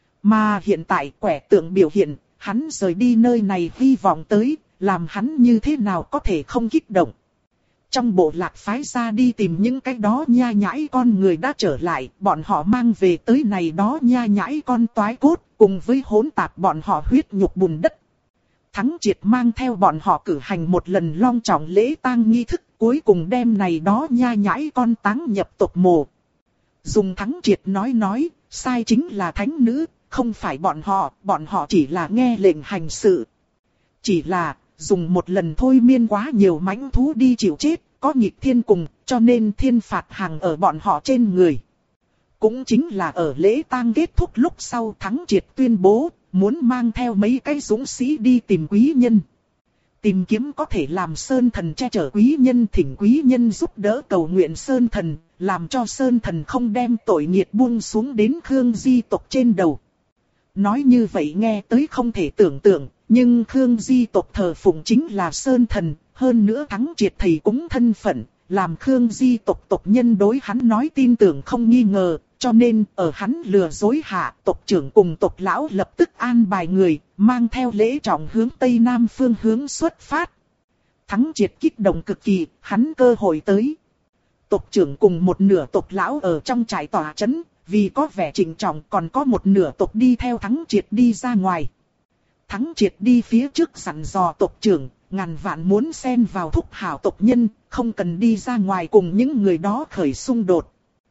Speaker 1: Mà hiện tại quẻ tượng biểu hiện, hắn rời đi nơi này hy vọng tới, làm hắn như thế nào có thể không kích động. Trong bộ lạc phái ra đi tìm những cái đó nha nhãi con người đã trở lại, bọn họ mang về tới này đó nha nhãi con toái cốt, cùng với hỗn tạp bọn họ huyết nhục bùn đất. Thắng Triệt mang theo bọn họ cử hành một lần long trọng lễ tang nghi thức, cuối cùng đem này đó nha nhãi con táng nhập tộc mộ. Dùng Thắng Triệt nói, sai chính là thánh nữ, không phải bọn họ chỉ là nghe lệnh hành sự. Chỉ là, dùng một lần thôi miên quá nhiều mãnh thú đi chịu chết, có nghịch thiên cùng, cho nên thiên phạt hàng ở bọn họ trên người. Cũng chính là ở lễ tang kết thúc lúc sau Thắng Triệt tuyên bố, muốn mang theo mấy cái dũng sĩ đi tìm quý nhân. Tìm kiếm có thể làm Sơn Thần che chở quý nhân, thỉnh quý nhân giúp đỡ cầu nguyện Sơn Thần, làm cho Sơn Thần không đem tội nghiệt buông xuống đến Khương Di tộc trên đầu. Nói như vậy nghe tới không thể tưởng tượng, nhưng Khương Di tộc thờ phụng chính là Sơn Thần, hơn nữa Thắng Triệt thầy cũng thân phận, làm Khương Di tộc tộc nhân đối hắn nói tin tưởng không nghi ngờ, cho nên ở hắn lừa dối hạ, tộc trưởng cùng tộc lão lập tức an bài người, mang theo lễ trọng hướng Tây Nam phương hướng xuất phát. Thắng Triệt kích động cực kỳ, hắn cơ hội tới. Tộc trưởng cùng một nửa tộc lão ở trong trại tòa trấn, vì có vẻ trịnh trọng còn có một nửa tộc đi theo Thắng Triệt đi ra ngoài. Thắng Triệt đi phía trước dặn dò tộc trưởng, ngàn vạn muốn xen vào thúc hảo tộc nhân, không cần đi ra ngoài cùng những người đó khởi xung đột.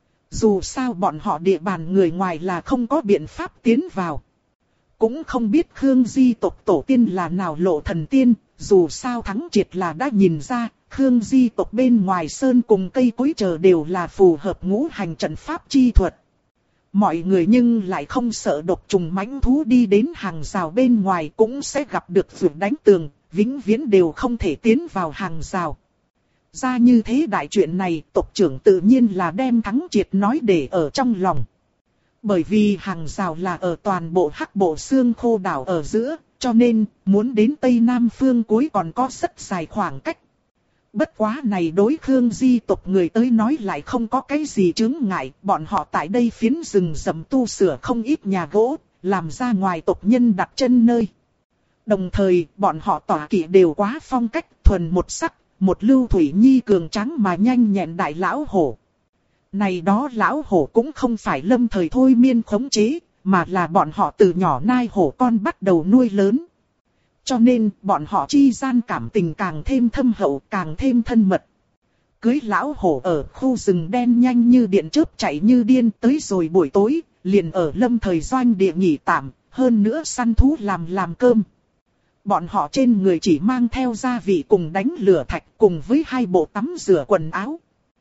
Speaker 1: Dù sao bọn họ địa bàn người ngoài là không có biện pháp tiến vào. Cũng không biết Khương Di tộc tổ tiên là nào lộ thần tiên, dù sao Thắng Triệt là đã nhìn ra, Khương Di tộc bên ngoài sơn cùng cây cối chờ đều là phù hợp ngũ hành trận pháp chi thuật. mọi người nhưng lại không sợ độc trùng mãnh thú đi đến hàng rào bên ngoài cũng sẽ gặp được vượt đánh tường, vĩnh viễn đều không thể tiến vào hàng rào. Ra như thế đại chuyện này, tộc trưởng tự nhiên là đem Thắng Triệt nói để ở trong lòng. Bởi vì hàng rào là ở toàn bộ Hắc Bộ Xương Khô đảo ở giữa, cho nên muốn đến Tây Nam phương cuối còn có rất dài khoảng cách. Bất quá này đối Khương Di tộc người tới nói lại không có cái gì chướng ngại, bọn họ tại đây phiến rừng rậm tu sửa không ít nhà gỗ, làm ra ngoài tộc nhân đặt chân nơi. Đồng thời, bọn họ tỏa kỵ đều quá phong cách thuần một sắc, một lưu thủy nhi cường tráng mà nhanh nhẹn đại lão hổ. Này đó lão hổ cũng không phải lâm thời thôi miên khống chế, mà là bọn họ từ nhỏ nai hổ con bắt đầu nuôi lớn. Cho nên, bọn họ chi gian cảm tình càng thêm thâm hậu, càng thêm thân mật. Cưới lão hổ ở khu rừng đen nhanh như điện chớp chạy như điên, tới rồi buổi tối, liền ở lâm thời doanh địa nghỉ tạm, hơn nữa săn thú làm cơm. Bọn họ trên người chỉ mang theo gia vị cùng đánh lửa thạch cùng với 2 bộ tắm rửa quần áo.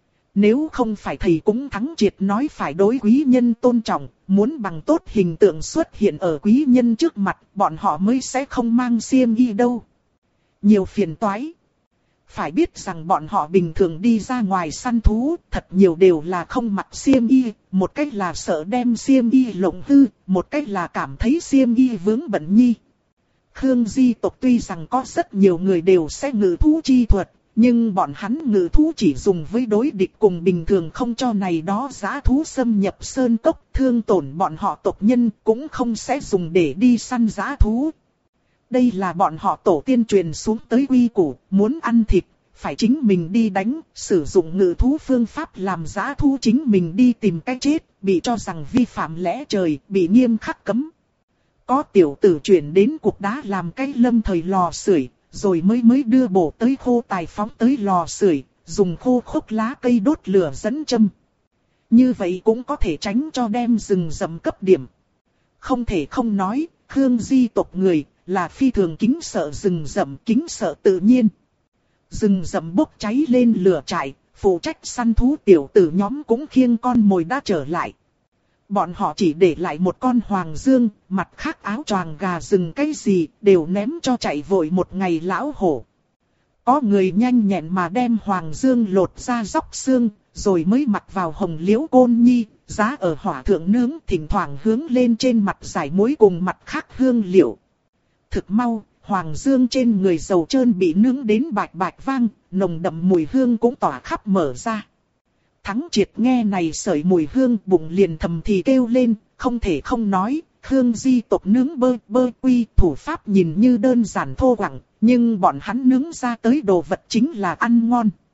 Speaker 1: Nếu không phải thầy cúng Thắng Triệt nói phải đối quý nhân tôn trọng, muốn bằng tốt hình tượng xuất hiện ở quý nhân trước mặt, bọn họ mới sẽ không mang xiêm y đâu. Nhiều phiền toái. Phải biết rằng bọn họ bình thường đi ra ngoài săn thú, thật nhiều đều là không mặc xiêm y, một cách là sợ đem xiêm y lộng hư, một cách là cảm thấy xiêm y vướng bận nhi. Khương Di tộc tuy rằng có rất nhiều người đều sẽ ngự thú chi thuật, nhưng bọn hắn ngự thú chỉ dùng với đối địch cùng bình thường không cho này đó dã thú xâm nhập sơn cốc, thương tổn bọn họ tộc nhân cũng không sẽ dùng để đi săn dã thú. Đây là bọn họ tổ tiên truyền xuống tới quy củ, muốn ăn thịt, phải chính mình đi đánh, sử dụng ngự thú phương pháp làm dã thú chính mình đi tìm cái chết, bị cho rằng vi phạm lẽ trời, bị nghiêm khắc cấm. Có tiểu tử chuyển đến cục đá làm cái lâm thời lò sưởi, rồi mới đưa bổ tới khô tài phóng tới lò sưởi, dùng khô khốc lá cây đốt lửa dẫn châm. Như vậy cũng có thể tránh cho đem rừng rậm cấp điểm. Không thể không nói, Khương Di tộc người là phi thường kính sợ rừng rậm, kính sợ tự nhiên. Rừng rậm bốc cháy lên lửa trại, phụ trách săn thú tiểu tử nhóm cũng khiêng con mồi đã trở lại. Bọn họ chỉ để lại một con hoàng dương, mặt khác áo choàng gà rừng cái gì đều ném cho chạy vội một ngày lão hổ. Có người nhanh nhẹn mà đem hoàng dương lột ra róc xương, rồi mới mặc vào hồng liễu côn nhi, giá ở hỏa thượng nướng, thỉnh thoảng hướng lên trên mặt giải muối cùng mặt khác hương liệu. Thực mau, hoàng dương trên người dầu trơn bị nướng đến bạch bạch vang, nồng đậm mùi hương cũng tỏa khắp mở ra. Thắng Triệt nghe này sợi mùi hương bụng liền thầm thì kêu lên, không thể không nói, Khương Di tộc nướng bơ quy thủ pháp nhìn như đơn giản thô quặng, nhưng bọn hắn nướng ra tới đồ vật chính là ăn ngon.